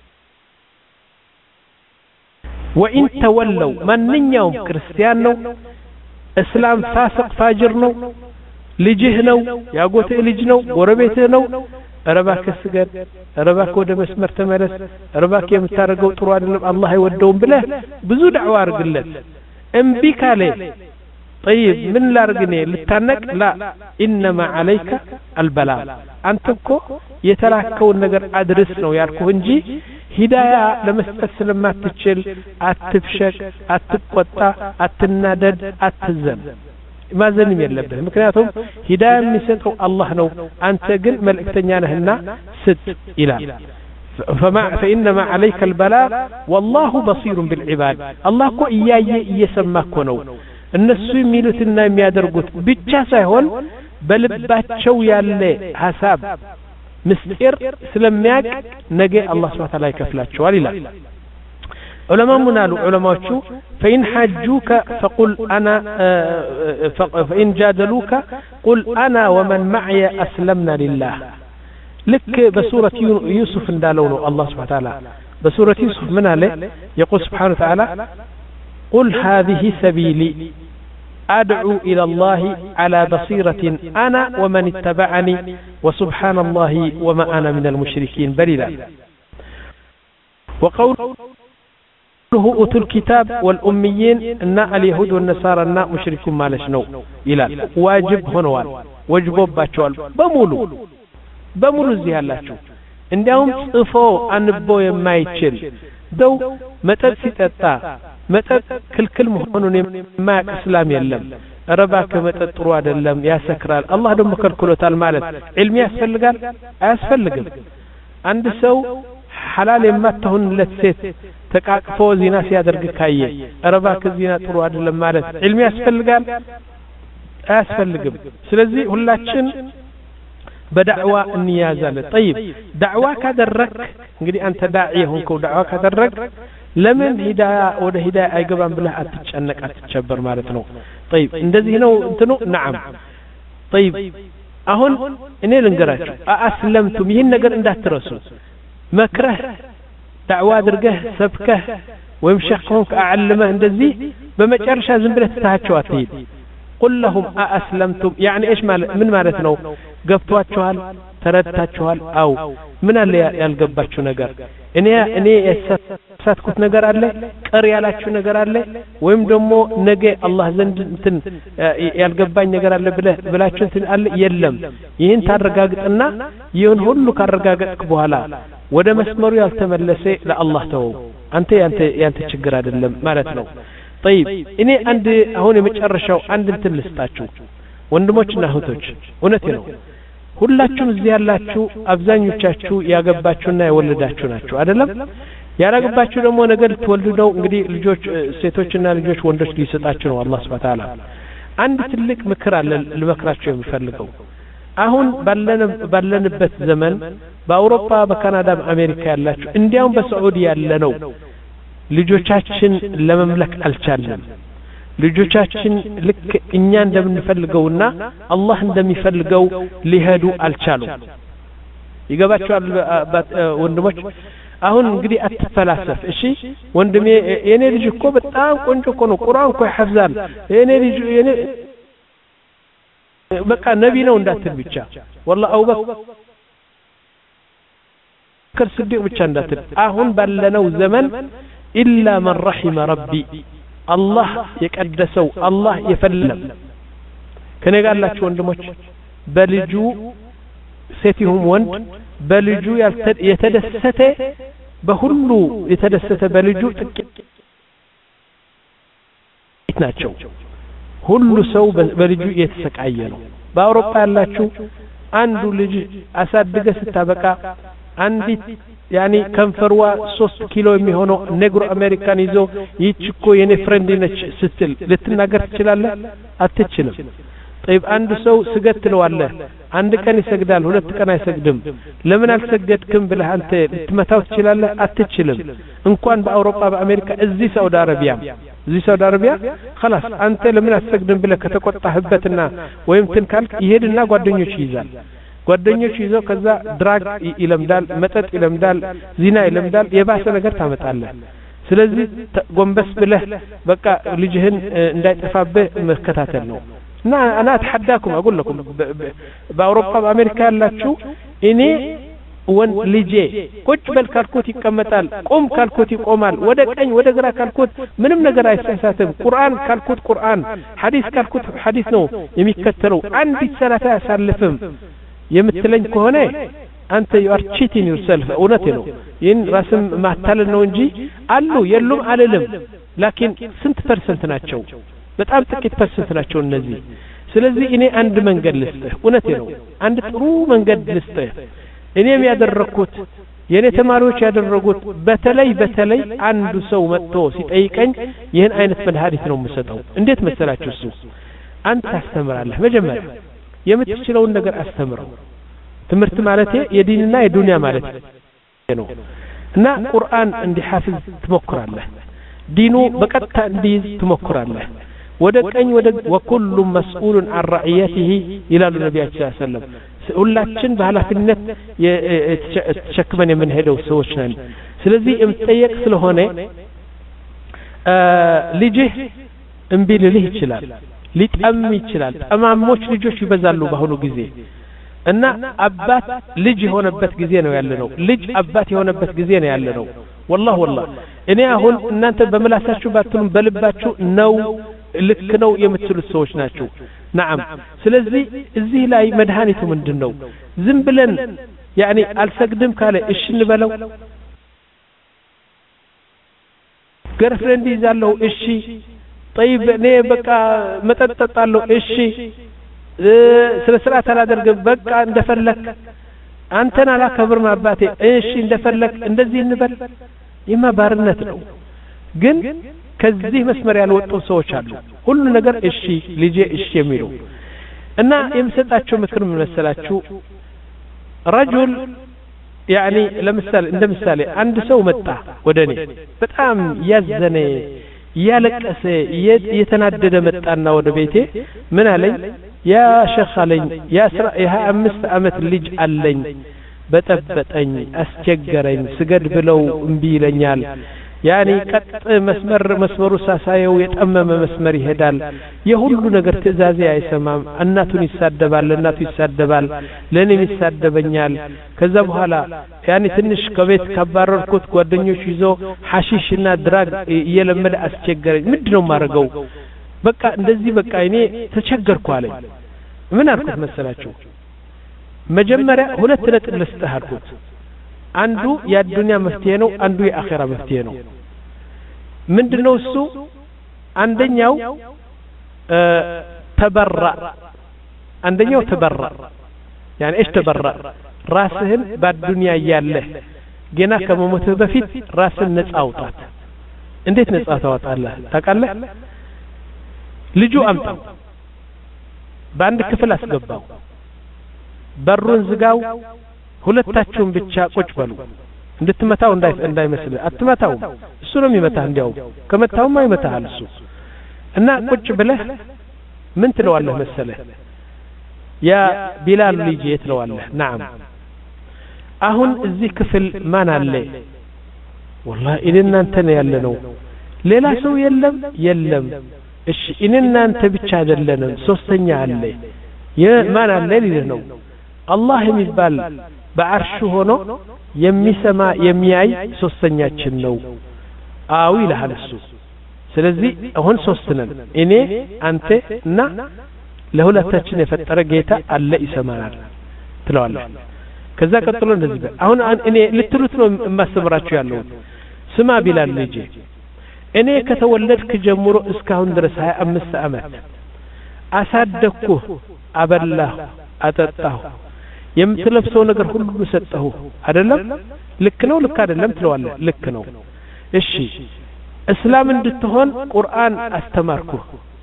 وإن تولوا من يوم كريستيان نو اسلام فاسق فاجر نو لجه نو ياغوت لج نو غربيت نو رباك سجد رباك ወደ መስመር ተመለስ رباك የምታረገው ጥሩ አይደለም አላህ አይወደውም ብለህ ብዙ ዳዕዋ አርግለት እምቢ ካለ طيب من لارغني لتنق لا انما عليك البلاء انت እኮ የተላከውን ነገር አድርስ ነው ያልኩህ እንጂ ሂዳያ ለመስጠት ስለማትችል አትፍሸቅ አትቆጣ አትናደድ አትዘን ማዘንም የለብህም ምክንያቱም ሂዳያ የሚሰጠው አላህ ነው አንተ ግን መልእክተኛ ነህና ስጥ ይላል فما فإنما عليك البلاء والله بصير بالعباد الله እኮ እያየ እየሰማህ እኮ ነው እነሱ የሚሉትና የሚያደርጉት ብቻ ሳይሆን በልባቸው ያለ ሐሳብ ምስጢር ስለሚያቅ ነገ አላህ Subhanahu Wa Ta'ala ይከፍላቸዋል ይላል ዑለማ ምናሉ ዑለማዎቹ فإن حاجوك فقل أنا فإن جادلوك قل أنا ومن معي أسلمنا لله لك بسورة يوسف እንዳለው ነው الله Subhanahu Wa Ta'ala بسورة يوسف من عليه يقول سبحانه وتعالى قل هذه سبيلي أدعو إلى الله على بصيرة أنا ومن اتبعني وسبحان الله وما أنا من المشركين بللا وقوله أوتوا الكتاب والأميين أن اليهود والنصارى أن مشركون ما لشنو إلى واجب هنوال وجبوا باتشوال بمولو بمولو زيالاتشو عندهم صفو أنبو يما يتشل دو متى ستتا متى كل كل مهونون ما إسلام يلم رباك متى تروى دلم يا سكرال الله دم كلكلوت المالت علمي أسفل قال أسفل قال عند سو حلال ما تهون لتسيت تقاق فوزي ناس يادرق كاية رباك زينا تروى دلم مالت علمي أسفل قال أسفل قال سلزي هلاتشن بدعوة النيازة طيب دعوة كدرك انقدي أنت داعية هنكو دعوة كدرك لمن هداية وده هداية أي قبان بله أتتشأنك أتتشبر مالتنو طيب اندزي هنو انتنو نعم طيب أهون إني لنقراج أسلمتم يهن نقر انده ترسو مكره دعوة درقه سبكه ويمشقهنك أعلمه اندزي بمجرشا زنبلة تتهاتشواتين قل لهم أسلمتم يعني إيش مال من مالتنو قبتواتشوال تردتاتشوال أو من اللي يلقباتشو نقر إني إني ساتكوت نقر عليه كريالاتشو نقر عليه ويم دمو نجي الله زند تن يلقبان نقر عليه بله بلاتشو تن عليه يلم يهين تارقاقتنا يهين هلو كارقاقتك بوهلا وده مسمرو يالتملسي لا الله تو أنت أنت أنت تشجر هذا اللم مالتنو طيب إني عندي هون متشرشوا عند التلستاتشو ወንድሞችና እህቶች እውነቴ ነው ሁላችሁም እዚህ ያላችሁ አብዛኞቻችሁ ያገባችሁና የወለዳችሁ ናችሁ አይደለም ያላገባችሁ ደግሞ ነገር ትወልዱ እንግዲህ ልጆች ሴቶችና ልጆች ወንዶች ሊሰጣችሁ ነው አላህ Subhanahu Wa Ta'ala አንድ ትልቅ ምክር አለ ልመክራችሁ የምፈልገው አሁን ባለን ባለንበት ዘመን በአውሮፓ በካናዳ በአሜሪካ ያላችሁ እንዲያውም በሳዑዲ ያለ ነው ልጆቻችን ለመምለክ አልቻለም ልጆቻችን ልክ እኛ እንደምንፈልገውና አላህ እንደሚፈልገው ሊሄዱ አልቻሉ ይገባችኋል ወንድሞች አሁን እንግዲህ አትፈላሰፍ እሺ ወንድሜ የኔ ልጅ እኮ በጣም ቆንጆ እኮ ነው ቁርአን እኮ ይሐፍዛል የኔ ልጅ የኔ በቃ ነቢ ነው እንዳትል ብቻ والله አቡበከር ስዲቅ ብቻ እንዳትል አሁን ባለነው ዘመን ኢላ መን ረሒመ ረቢ الله يقدسው الله يفلم ከኔ ጋር ያላችሁ ወንድሞች በልጁ ሴቲሁም ወንድ በልጁ የተደሰተ በሁሉ የተደሰተ በልጁ ጥቂት ናቸው ሁሉ ሰው በልጁ የተሰቃየ ነው በአውሮፓ ያላችሁ አንዱ ልጅ አሳድገ ስታበቃ አንዲት ያኒ ከንፈርዋ ሶስት ኪሎ የሚሆነው ኔግሮ አሜሪካን ይዞ ይችኮ የኔ ፍሬንድ ነች ስትል ልትናገር ትችላለህ? አትችልም። طيب አንድ ሰው ስገድ ትለዋለህ፣ አንድ ቀን ይሰግዳል፣ ሁለት ቀን አይሰግድም። ለምን አልሰገድክም ብለህ አንተ ልትመታው ትችላለህ? አትችልም። እንኳን በአውሮፓ በአሜሪካ እዚህ ሳውዲ አረቢያ እዚህ ሳውዲ አረቢያ خلاص አንተ ለምን አትሰግድም ብለህ ከተቆጣህበትና ወይም ትንካልክ ይሄድና ጓደኞች ይይዛል። ጓደኞች ይዘው ከዛ ድራግ ይለምዳል፣ መጠጥ ይለምዳል፣ ዚና ይለምዳል፣ የባሰ ነገር ታመጣለህ። ስለዚህ ጎንበስ ብለህ በቃ ልጅህን እንዳይጠፋብህ መከታተል ነው። እና انا اتحداكم اقول لكم በአውሮፓ በአሜሪካ ያላችሁ እኔ ወን ልጄ ቁጭ በል ካልኩት ይቀመጣል፣ ቆም ካልኩት ይቆማል፣ ወደ ቀኝ ወደ ግራ ካልኩት ምንም ነገር አይሳሳትም፣ ቁርአን ካልኩት ቁርአን፣ ሐዲስ ካልኩት ሐዲስ ነው የሚከተለው፣ አንዲት ሰላታ ያሳልፍም የምትለኝ ከሆነ አንተ you are cheating yourself። እውነቴ ነው። ይህን ራስም ማታለል ነው እንጂ አሉ የሉም አልልም። ላኪን ስንት ፐርሰንት ናቸው? በጣም ጥቂት ፐርሰንት ናቸው እነዚህ። ስለዚህ እኔ አንድ መንገድ ልስጥህ፣ እውነቴ ነው፣ አንድ ጥሩ መንገድ ልስጥህ። እኔም ያደረኩት የኔ ተማሪዎች ያደረጉት በተለይ በተለይ አንዱ ሰው መጥቶ ሲጠይቀኝ ይህን አይነት መድኃኒት ነው የምሰጠው። እንዴት መሰላችሁ? እሱ አንተ ታስተምራለህ፣ መጀመሪያ የምትችለውን ነገር አስተምረው። ትምህርት ማለት የዲንና የዱንያ ማለት ነው። እና ቁርአን እንዲሐፍዝ ትሞክራለህ፣ ዲኑ በቀጥታ እንዲይዝ ትሞክራለህ። ወደ ቀኝ ወደ ወኩሉ መስኡሉን عن رعيته ይላሉ ነብያችን ሰለላሁ ዐለይሂ ወሰለም። ሁላችን በኃላፊነት ተሸክመን የምንሄደው ሰዎች ነን። ስለዚህ እምጠየቅ ስለሆነ ልጅህ እምቢ ሊልህ ይችላል፣ ሊጠም ይችላል። ጠማሞች ልጆች ይበዛሉ በአሁኑ ጊዜ። እና አባት ልጅ የሆነበት ጊዜ ነው ያለነው፣ ልጅ አባት የሆነበት ጊዜ ነው ያለነው። والله والله እኔ አሁን እናንተ በመላሳችሁ ባትሉም በልባችሁ ነው ልክ ነው የምትሉት ሰዎች ናቸው። نعم ስለዚህ እዚህ ላይ መድኃኒቱ ምንድነው? ዝም ብለን ያኒ አልሰግድም ካለ እሺ እንበለው፣ ገርፍሬንድ ይዛለው እሺ፣ طيب እኔ በቃ መጠጣጣለው እሺ፣ ስለ ስርዓት አላደርግም በቃ እንደፈለክ፣ አንተን አላከብርም አባቴ እሺ እንደፈለክ፣ እንደዚህ እንበል። ይማ ባርነት ነው። ግን ከዚህ መስመር ያልወጡ ሰዎች አሉ፣ ሁሉ ነገር እሺ ልጄ እሺ የሚሉ። እና የምሰጣቸው ምክር ምን መሰላችሁ? ረጁል ያኒ ለምሳሌ እንደምሳሌ አንድ ሰው መጣ ወደኔ በጣም ያዘነ ያለቀሰ የተናደደ መጣና ወደ ቤቴ ምን አለኝ? ያ ሸኽ አለኝ የሀያ አምስት ዓመት ልጅ አለኝ፣ በጠበጠኝ፣ አስቸገረኝ፣ ስገድ ብለው እምቢ ይለኛል። ያኒ ቀጥ መስመር መስመሩ ሳሳየው የጠመመ መስመር ይሄዳል። የሁሉ ነገር ትእዛዜ አይሰማም። እናቱን ይሳደባል፣ እናቱ ይሳደባል፣ ለኔም ይሳደበኛል። ከዛ በኋላ ያኒ ትንሽ ከቤት ካባረርኩት ጓደኞች ይዞ ሐሺሽና ድራግ እየለመደ አስቸገረኝ። ምንድነው ማረገው? በቃ እንደዚህ በቃ እኔ ተቸገርኩ አለኝ። ምን አልኩት መሰላችሁ? መጀመሪያ ሁለት ነጥብ ልስጥህ አልኩት። አንዱ የዱንያ መፍትሄ ነው፣ አንዱ የአኺራ መፍትሄ ነው። ምንድነው እሱ? አንደኛው ተበራ አንደኛው ተበራ يعني ايش تبرع ራስህን በዱንያ ያለህ ገና ከመሞትህ በፊት ራስህን ነፃ አውጣት። እንዴት ነፃ ታወጣለህ ታውቃለህ? ልጁ አምጣው፣ በአንድ ክፍል አስገባው፣ በሩን ዝጋው፣ ሁለታችሁም ብቻ ቁጭ በሉ። እንድትመታው እንዳይ እንዳይመስል አትመታው፣ እሱ ነው የሚመታህ። እንዲያው ከመታውማ ይመታሃል እሱ። እና ቁጭ ብለህ ምን ትለዋለህ መሰለህ? ያ ቢላል ልጅ ትለዋለህ። نعم አሁን እዚህ ክፍል ማን አለ? والله እኔና አንተ ነው ያለነው፣ ሌላ ሰው የለም? የለም። እሺ እኔና አንተ ብቻ አይደለንም፣ ሶስተኛ አለ። የማን አለ ሊልህ ነው? አላህ የሚባል በአርሹ ሆኖ የሚሰማ የሚያይ ሶስተኛችን ነው። አው ይልሃል እሱ። ስለዚህ አሁን ሶስት ነን፣ እኔ አንተ እና ለሁለታችን የፈጠረ ጌታ አለ ይሰማናል ትለዋለህ። ከዛ ቀጥሎ እንደዚህ በል። አሁን እኔ ልትሉት ነው የማስተምራችሁ ያለው። ስማ ቢላል ልጄ፣ እኔ ከተወለድክ ጀምሮ እስካሁን ድረስ ሀያ አምስት ዓመት አሳደግኩህ፣ አበላሁ፣ አጠጣሁ፣ የምትለብሰው ነገር ሁሉ ሰጠሁ አይደለም ልክ ነው ልክ አይደለም ትለዋለህ ልክ ነው እሺ እስላም እንድትሆን ቁርአን አስተማርኩ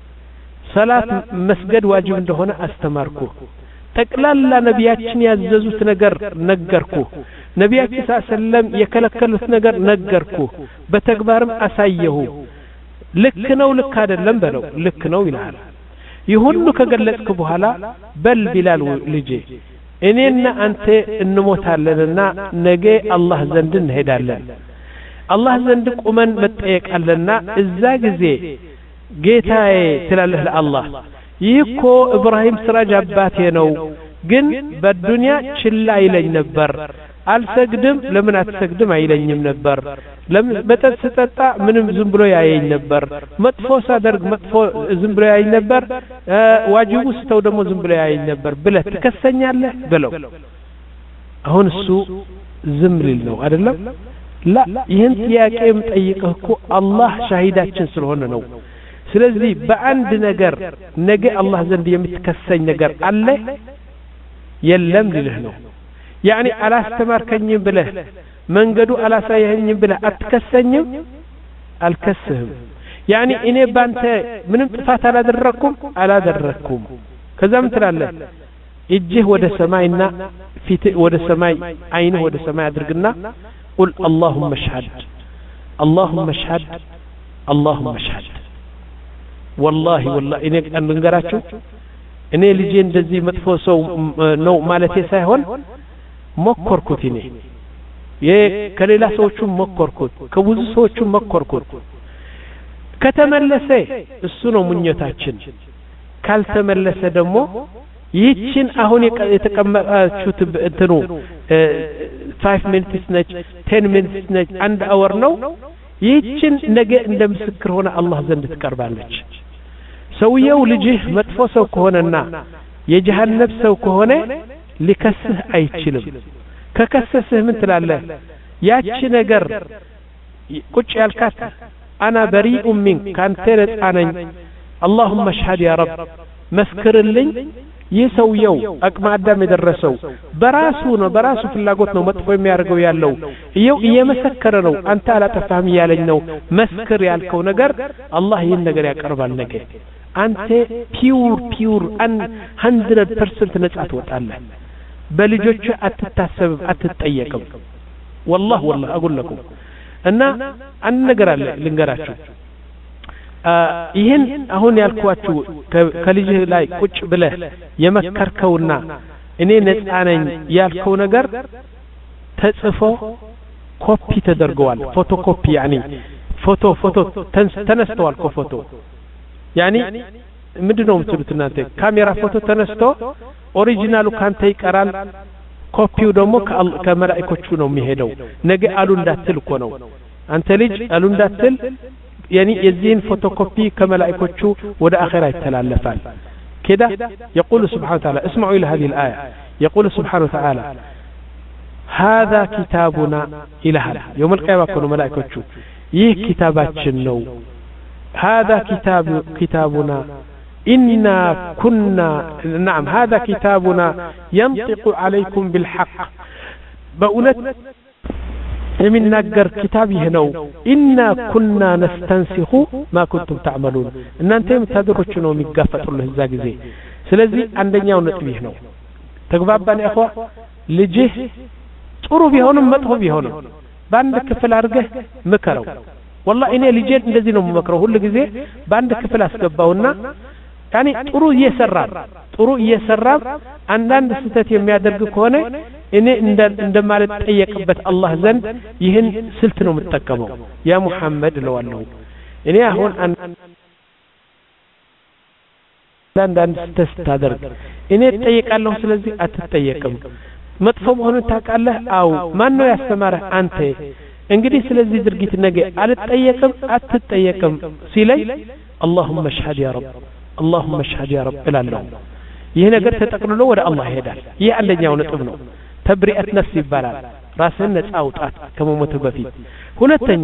ሰላት መስገድ ዋጅብ እንደሆነ አስተማርኩ ጠቅላላ ነቢያችን ያዘዙት ነገር ነገርኩ ነቢያችን ሰለም የከለከሉት ነገር ነገርኩ በተግባርም አሳየሁ ልክ ነው ልክ አይደለም በለው ልክ ነው ይላል ይሁሉ ከገለጽኩ በኋላ በል ቢላል ልጄ እኔና አንተ እንሞታለንና ነገ አላህ ዘንድ እንሄዳለን አላህ ዘንድ ቁመን መጠየቃለና እዛ ጊዜ ጌታዬ ትላለህ ለአላህ ይህኮ ኢብራሂም ስራጅ አባቴ ነው ግን በዱንያ ችላ ይለኝ ነበር አልሰግድም ለምን አትሰግድም አይለኝም ነበር ለምን መጠጥ ስጠጣ ምንም ዝም ብሎ ያየኝ ነበር መጥፎ ሳደርግ መጥፎ ዝም ብሎ ያየኝ ነበር ዋጅቡ ስተው ደግሞ ዝም ብሎ ያየኝ ነበር ብለህ ትከሰኛለህ ብለው አሁን እሱ ዝም ሊል ነው አይደለም لا ይህን ጥያቄም ጠይቀህ እኮ አላህ ሻሂዳችን ስለሆነ ነው ስለዚህ በአንድ ነገር ነገ አላህ ዘንድ የምትከሰኝ ነገር አለ የለም ሊልህ ነው ያኒ አላስተማርከኝም ብለህ መንገዱ አላሳየኸኝም ብለህ አትከሰኝም አልከስህም ያኒ እኔ ባንተ ምንም ጥፋት አላደረኩም አላደረኩም ከዛም ትላለህ እጅህ ወደ ሰማይና ፊት ወደ ሰማይ አይንህ ወደ ሰማይ አድርግና قل اللهم اشهد اللهم اشهد اللهم اشهد والله والله እኔ እንገራችሁ እኔ ልጄ እንደዚህ መጥፎ ሰው ነው ማለቴ ሳይሆን ሞከርኩት እኔ የከሌላ ሰዎችም ሞከርኩት ከብዙ ሰዎችም ሞከርኩት ከተመለሰ እሱ ነው ሙኝታችን ካልተመለሰ ደግሞ ይህችን አሁን የተቀመጣችሁት እንትኑ five minutes ነች ten minutes ነች አንድ አወር ነው ይህችን ነገ እንደ ምስክር ሆነ አላህ ዘንድ ትቀርባለች ሰውየው ልጅህ መጥፎ ሰው ከሆነና የጀሃነም ሰው ከሆነ ሊከስህ አይችልም ከከሰስህ ምን ትላለህ ያቺ ነገር ቁጭ ያልካት አና በሪኡ ሚንክ ካንተ ነፃ ነኝ اللهم اشهد يا رب መስክርልኝ ይሰውየው አቅመ አዳም የደረሰው በራሱ ነው በራሱ ፍላጎት ነው መጥፎ የሚያደርገው ያለው ይው እየመሰከረ ነው አንተ አላጠፋህም ያለኝ ነው መስክር ያልከው ነገር አላህ ይህን ነገር ያቀርባል ነገ አንተ ፒውር ፒውር one hundred percent ነፃ ትወጣለህ በልጆች አትታሰብ አትጠየቅም والله والله اقول لكم እና አንድ ነገር አለ ልንገራችሁ ይሄን አሁን ያልኳችሁ ከልጅህ ላይ ቁጭ ብለህ የመከርከውና እኔ ነፃ ነኝ ያልከው ነገር ተጽፎ ኮፒ ተደርገዋል ፎቶኮፒ ያኒ ፎቶ ፎቶ ተነስተዋል ኮፎቶ ያኒ ምንድነው የምትሉት እናንተ ካሜራ ፎቶ ተነስቶ ኦሪጂናሉ ካንተ ይቀራል ኮፒው ደግሞ ከመላእክቶቹ ነው የሚሄደው ነገ አሉ እንዳትል እኮ ነው አንተ ልጅ አሉ እንዳትል يعني يزين فوتوكوبي كملائكوچو ودا اخره يتلالفال كده يقول سبحانه وتعالى اسمعوا الى هذه الايه يقول سبحانه وتعالى هذا كتابنا الى هذا يوم القيامه كانوا ملائكوچو ይህ كتاباችን ነው هذا كتاب كتابنا إنا كنا نعم هذا كتابنا ينطق عليكم بالحق بأولت من نجر كتابه نو إنا كنا نستنسخ ما كنتم تعملون إن أنتم تدرون شنو ميقافة الله الزاجزي سلزي عندنا ونتبيه نو تقبابني أخوة لجه طرو بيهونم مدهو بيهونم باندك في الأرجه مكرو والله إني لجيت እንደዚህ مكرو ሁሉ ጊዜ باند ክፍል አስገባውና يعني ጥሩ እየሰራም ጥሩ እየሰራም አንዳንድ ስተት የሚያደርግ ከሆነ እኔ እንደማለት ጠየቅበት አላህ ዘንድ ይህን ስልት ነው የምትጠቀመው ያ ሙሐመድ ለዋለው እኔ አሁን አንዳንድ ስተት ታደርግ እኔ ጠይቃለሁ ስለዚህ አትጠየቅም መጥፎ መሆኑን ታውቃለህ አው ማን ነው ያስተማረህ አንተ እንግዲህ ስለዚህ ድርጊት ነገ አልጠየቅም አትጠየቅም ሲለይ اللهم اشهد يا رب اللهم اشهد يا رب እላለሁ ይሄ ነገር ተጠቅልሎ ወደ አላህ ይሄዳል ይሄ አንደኛው ነጥብ ነው ተብሪአት ነፍስ ይባላል ራስን ነፃ አውጣት ከመሞት በፊት ሁለተኛ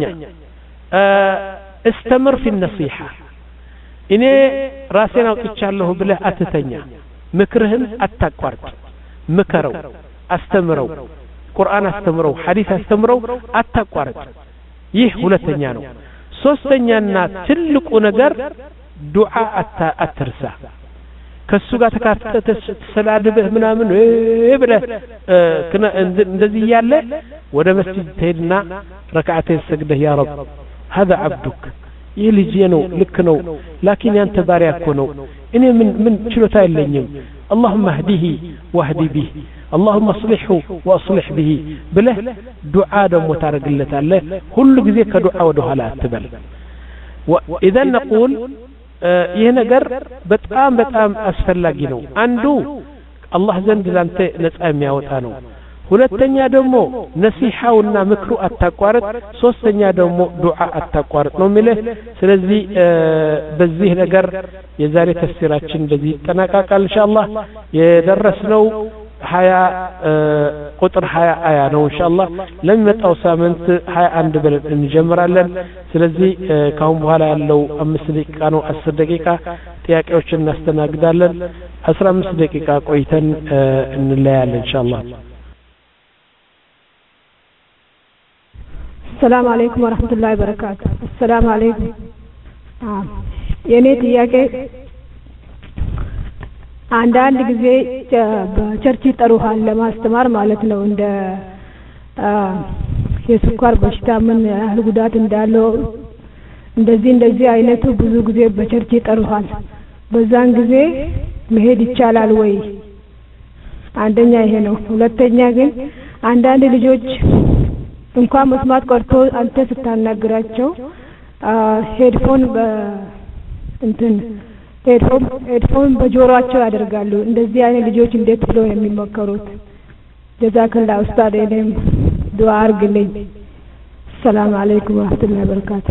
استمر في النصيحه እኔ ራሴን አውጥቻለሁ ብለህ አትተኛ ምክርህን አታቋርጥ ምከረው አስተምረው ቁርአን አስተምረው ሐዲስ አስተምረው አታቋርጥ ይህ ሁለተኛ ነው ሶስተኛና ትልቁ ነገር ዱዓ አትርሳ ከሱ ጋር ተካፍተህ ተሰላድበህ ምናምን እብለህ እንደዚህ ያለ ወደ መስጂድ ትሄድና ረካዓተን ሰግደህ ያ ረብ هذا عبدك ይህ ልጅ ነው ልክ ነው ላኪን ያንተ ባሪያ እኮ ነው እኔ ምን ምን ችሎታ የለኝም اللهم اهديه واهدي به اللهم اصلحه واصلح به ብለህ ዱዓ ደግሞ ታረግለታለህ ሁሉ ጊዜ ከዱዓ ወደ ኋላ አትበል واذا نقول ይህ ነገር በጣም በጣም አስፈላጊ ነው አንዱ አላህ ዘንድ ላንተ ነፃ የሚያወጣ ነው ሁለተኛ ደግሞ ነሲሐውና ምክሩ አታቋርጥ ሶስተኛ ደግሞ ዱዓ አታቋርጥ ነው የሚለው ስለዚህ በዚህ ነገር የዛሬ ተፍሲራችን በዚህ ይጠናቀቃል ኢንሻአላህ የደረስነው ሀያ ቁጥር ሀያ አያ ነው ኢንሻአላህ ለሚመጣው ሳምንት ሀያ አንድ ብለን እንጀምራለን ስለዚህ ካሁን በኋላ ያለው አምስት ደቂቃ ነው አስር ደቂቃ ጥያቄዎችን እናስተናግዳለን አስራ አምስት ደቂቃ ቆይተን እንለያለን ኢንሻአላህ السلام عليكم ورحمة الله وبركاته السلام عليكم የኔ ጥያቄ አንዳንድ ጊዜ በቸርች ይጠሩሃል ለማስተማር ማለት ነው እንደ የስኳር በሽታ ምን ያህል ጉዳት እንዳለው እንደዚህ እንደዚህ አይነቱ ብዙ ጊዜ በቸርች ይጠሩሃል በዛን ጊዜ መሄድ ይቻላል ወይ አንደኛ ይሄ ነው ሁለተኛ ግን አንዳንድ ልጆች እንኳን መስማት ቀርቶ አንተ ስታናግራቸው ሄድፎን በእንትን ሄድፎን ሄድፎን በጆሮአቸው ያደርጋሉ እንደዚህ አይነት ልጆች እንዴት ብለው የሚመከሩት ጀዛከላህ ኡስታዝ እኔም ዱዓ አርግልኝ ሰላም አለይኩም ወራህመቱላሂ ወበረካቱ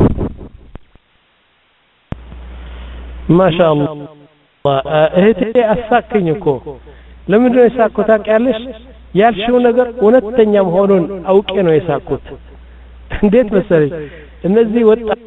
ማሻአላህ እህቴ አሳከኝ እኮ ለምንድን ነው የሳቅሁት ታውቂያለሽ ያልሽው ነገር እውነተኛ መሆኑን አውቄ ነው የሳቅሁት እንዴት መሰለሽ እነዚህ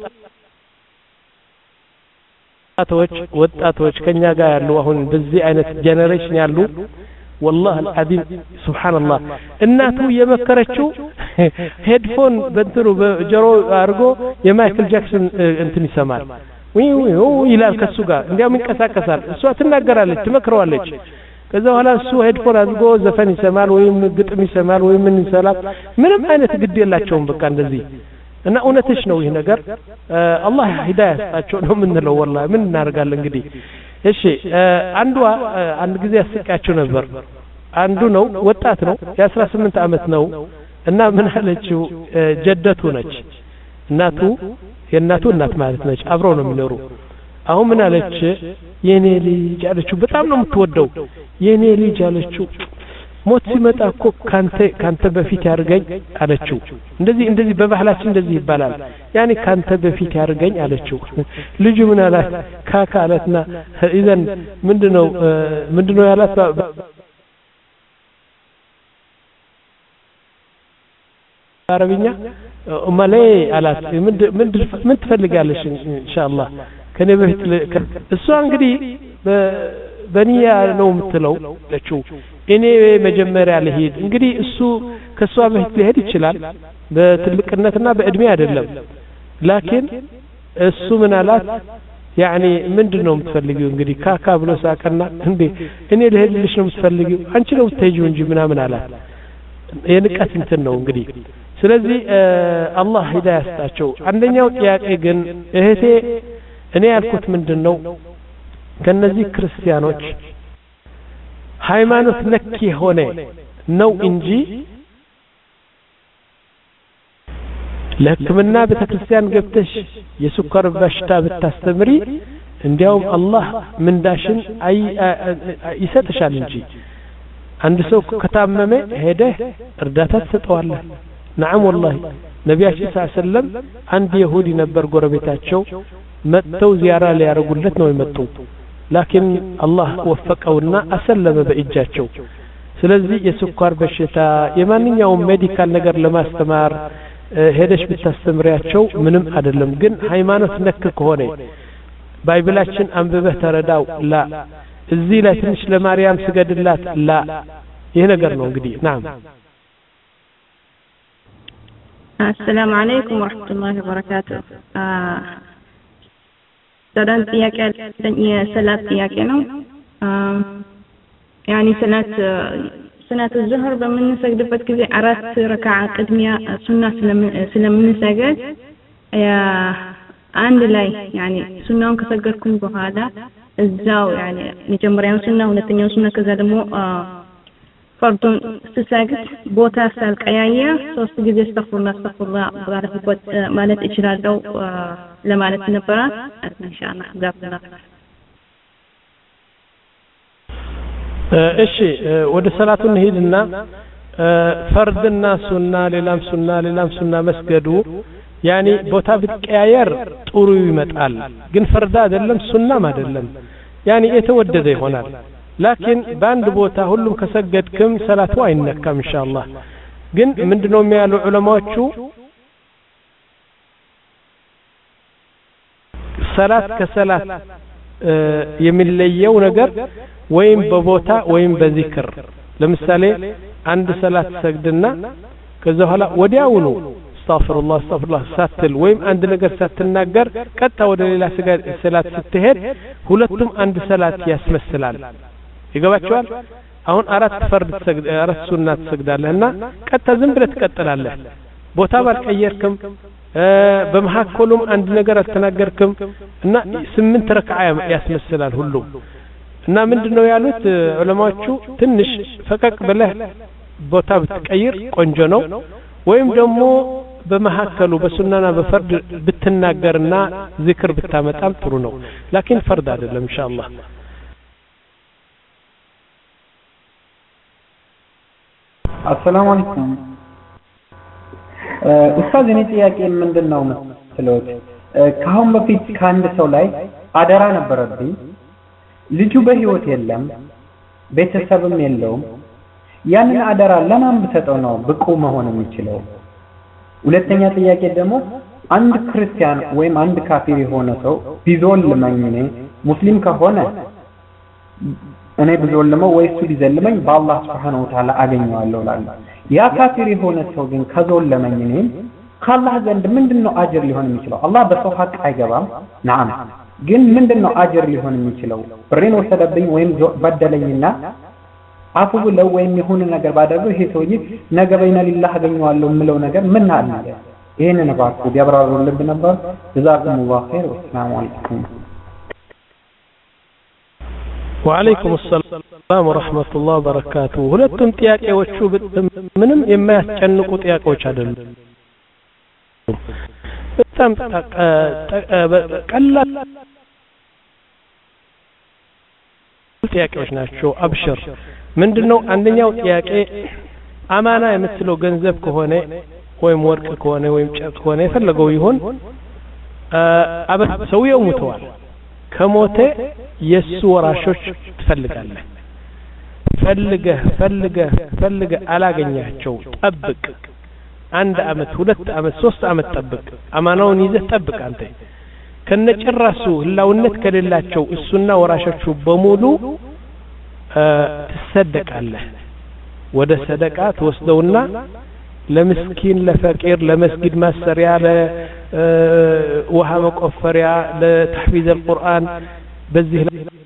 ወጣቶች ወጣቶች ከኛ ጋር ያሉ አሁን በዚህ አይነት ጄነሬሽን ያሉ والله العظيم سبحان الله እናቱ የመከረችው ሄድፎን በእንትኑ በጆሮ አድርጎ የማይክል ጃክሰን እንትን ይሰማል ወይ ወይ ይላል ከሱ ጋር እንዲያውም ይንቀሳቀሳል እሷ ትናገራለች ትመክረዋለች ከዛ በኋላ እሱ ሄድፎን አድርጎ ዘፈን ይሰማል ወይም ግጥም ይሰማል ወይም ምን ይሰማል ምንም አይነት ግድ የላቸውም በቃ እንደዚህ እና እውነትሽ ነው ይሄ ነገር አላህ ሂዳያ ያስጣቸው ነው የምንለው والله ምን እናደርጋለን እንግዲህ እሺ አንዱ አንድ ጊዜ ያስቃቸው ነበር አንዱ ነው ወጣት ነው የ18 አመት ነው እና ምን አለችው ጀደቱ ነች እናቱ የእናቱ እናት ማለት ነች አብረው ነው የሚኖሩ አሁን ምን አለች የኔ ልጅ አለችው በጣም ነው የምትወደው የኔ ልጅ አለችው ሞት ሲመጣ እኮ ካንተ ካንተ በፊት ያርገኝ አለችው እንደዚህ እንደዚህ በባህላችን እንደዚህ ይባላል ያኒ ካንተ በፊት ያርገኝ አለችው ልጁ ምን አላት ካካ አለትና ኢዘን ምንድነው ምንድነው ያላት አረብኛ ኡማሌ አላት ምን ምን ትፈልጋለሽ ኢንሻአላህ ከኔ በፊት እሷ እንግዲህ በኒያ ነው የምትለው ለችው እኔ መጀመሪያ ልሄድ እንግዲህ እሱ ከሷ በፊት ሊሄድ ይችላል በትልቅነትና በእድሜ አይደለም ላኪን እሱ ምን አላት يعني ምንድነው የምትፈልጊው እንግዲህ ካካ ብሎ ሳቀና እንዴ እኔ ልሄድልሽ ነው የምትፈልጊው አንቺ ነው የምትሄጂው እንጂ ምናምን አላት የንቀት እንትን ነው እንግዲህ ስለዚህ አላህ ሂዳያ ያስጣቸው አንደኛው ጥያቄ ግን እህቴ እኔ ያልኩት ምንድነው ከነዚህ ክርስቲያኖች ሃይማኖት ነክ የሆነ ነው እንጂ ለሕክምና ቤተክርስቲያን ገብተሽ የስኳር በሽታ ብታስተምሪ እንዲያውም አላህ ምንዳሽን አይ ይሰጥሻል እንጂ አንድ ሰው ከታመመ ሄደ እርዳታ ትሰጠዋለህ نعم والله ነብያችን ሰለላሁ ዐለይሂ ወሰለም አንድ ይሁዲ ነበር ጎረቤታቸው መጥተው ዚያራ ሊያረጉለት ነው የመጡ ላኪን አላህ ወፈቀውና አሰለመ በእጃቸው ስለዚህ የስኳር በሽታ የማንኛውም ሜዲካል ነገር ለማስተማር ሄደሽ ብታስተምሪያቸው ምንም አይደለም ግን ሃይማኖት ነክ ከሆነ ባይብላችን አንብበህ ተረዳው ላ እዚህ ላይ ትንሽ ለማርያም ስገድላት ላ ይሄ ነገር ነው እንግዲህ ናም السلام عليكم ورحمة الله وبركاته سلام ጥያቄ የሰላት ጥያቄ ነው يعني ሰላት ሰላት الظهر በምንሰግድበት ጊዜ አራት ረካዓ ቅድሚያ ሱና ስለምንሰግድ አንድ ላይ يعني ሱናውን ከሰገድኩኝ በኋላ እዛው يعني መጀመሪያው ሱና ሁለተኛው ሱና ከዛ ደግሞ ፈርዱን ስሰግድ ቦታ ሳልቀያየር ሶስት ጊዜ አስተግፍሩላህ አስተግፍሩላህ ባለበት ማለት እችላለሁ ለማለት ነበር ኢንሻአላህ ዛብላ እሺ ወደ ሰላቱ እንሂድና ፈርድና ሱና ሌላም ሱና ሌላም ሱና መስገዱ ያኒ ቦታ ብትቀያየር ጥሩ ይመጣል ግን ፈርዳ አይደለም ሱናም አይደለም ያኒ የተወደደ ይሆናል ላኪን በአንድ ቦታ ሁሉም ከሰገድክም ሰላቱ አይነካም ኢንሻአላህ ግን ምንድነው የሚያሉ ዑለማዎቹ ሰላት ከሰላት የሚለየው ነገር ወይም በቦታ ወይም በዚክር ለምሳሌ አንድ ሰላት ሰግድና ከዛ በኋላ ወዲያውኑ አስተግፍሩላህ አስተግፍሩላህ ሳትል ወይም አንድ ነገር ሳትናገር ቀጣ ወደ ሌላ ሰላት ስትሄድ ሁለቱም አንድ ሰላት ያስመስላል ይገባችኋል አሁን አራት ፈርድ ሰግድ አራት ሱና ትሰግዳለህና ቀጣ ዝም ብለህ ትቀጥላለህ ቦታ ባልቀየርክም በመሐከሉም አንድ ነገር አልተናገርክም እና ስምንት ረካዓ ያስመስላል ሁሉም እና ምንድነው ያሉት ዑለማዎቹ ትንሽ ፈቀቅ ብለህ ቦታ ብትቀይር ቆንጆ ነው ወይም ደግሞ በመሐከሉ በሱናና በፈርድ ብትናገርና ዚክር ብታመጣም ጥሩ ነው ላኪን ፈርድ አይደለም ኢንሻአላህ السلام عليكم ኡስታዝ እኔ ጥያቄ ምንድነው መስሎት ካሁን በፊት ካንድ ሰው ላይ አደራ ነበረብኝ ልጁ በህይወት የለም ቤተሰብም የለውም ያንን አደራ ለማን ብሰጠው ነው ብቁ መሆን የሚችለው ሁለተኛ ጥያቄ ደግሞ አንድ ክርስቲያን ወይም አንድ ካፊር የሆነ ሰው ቢዞልመኝ ሙስሊም ከሆነ እኔ ቢዞልመው ወይስ ቢዘልመኝ በአላህ Subhanahu Wa Ta'ala አገኘዋለሁ ላላ ያ ካፊር የሆነ ሰው ግን ከዞለመኝ እኔ ከአላህ ዘንድ ምንድነው አጅር ሊሆን የሚችለው አላህ በሰው ሐቅ አይገባም ነዓም ግን ምንድነው አጅር ሊሆን የሚችለው ብሬን ወሰደብኝ ወይም በደለኝና አፉ ብለው ወይም የሆነ ነገር ባደረገው ይሄ ሰውዬ ነገ በይነ ሊላህ አገኘዋለሁ ምለው ነገር ምን አለ ይሄንን ባኩ ያብራሩልን ነበር ጀዛኩሙላሁ ኸይር ወሰላሙ አለይኩም ወአለይኩም ሰላም ወራህመቱላሂ ወበረካቱሁ ሁለቱም ጥያቄዎቹ ምንም የማያስጨንቁ ጥያቄዎች አይደሉም በጣም ቀላል ጥያቄዎች ናቸው አብሽር ምንድነው አንደኛው ጥያቄ አማና የምትለው ገንዘብ ከሆነ ወይም ወርቅ ከሆነ ወይም ጨርቅ ከሆነ የፈለገው ይሁን አበ ሰውየው ሞተዋል ከሞተ የሱ ወራሾች ትፈልጋለህ ፈልገህ ፈልገህ ፈልገህ አላገኛቸው ጠብቅ አንድ አመት ሁለት አመት ሶስት አመት ጠብቅ አማናውን ይዘህ ጠብቅ አንተ ከነጭራሱ ህላውነት ከሌላቸው እሱና ወራሾቹ በሙሉ ትሰደቃለህ ወደ ሰደቃ ተወስደውና ለምስኪን ለፈቂር ለመስጊድ ማሰሪያ ለውሃ መቆፈሪያ ለተህፊዝ القرآن በዚህ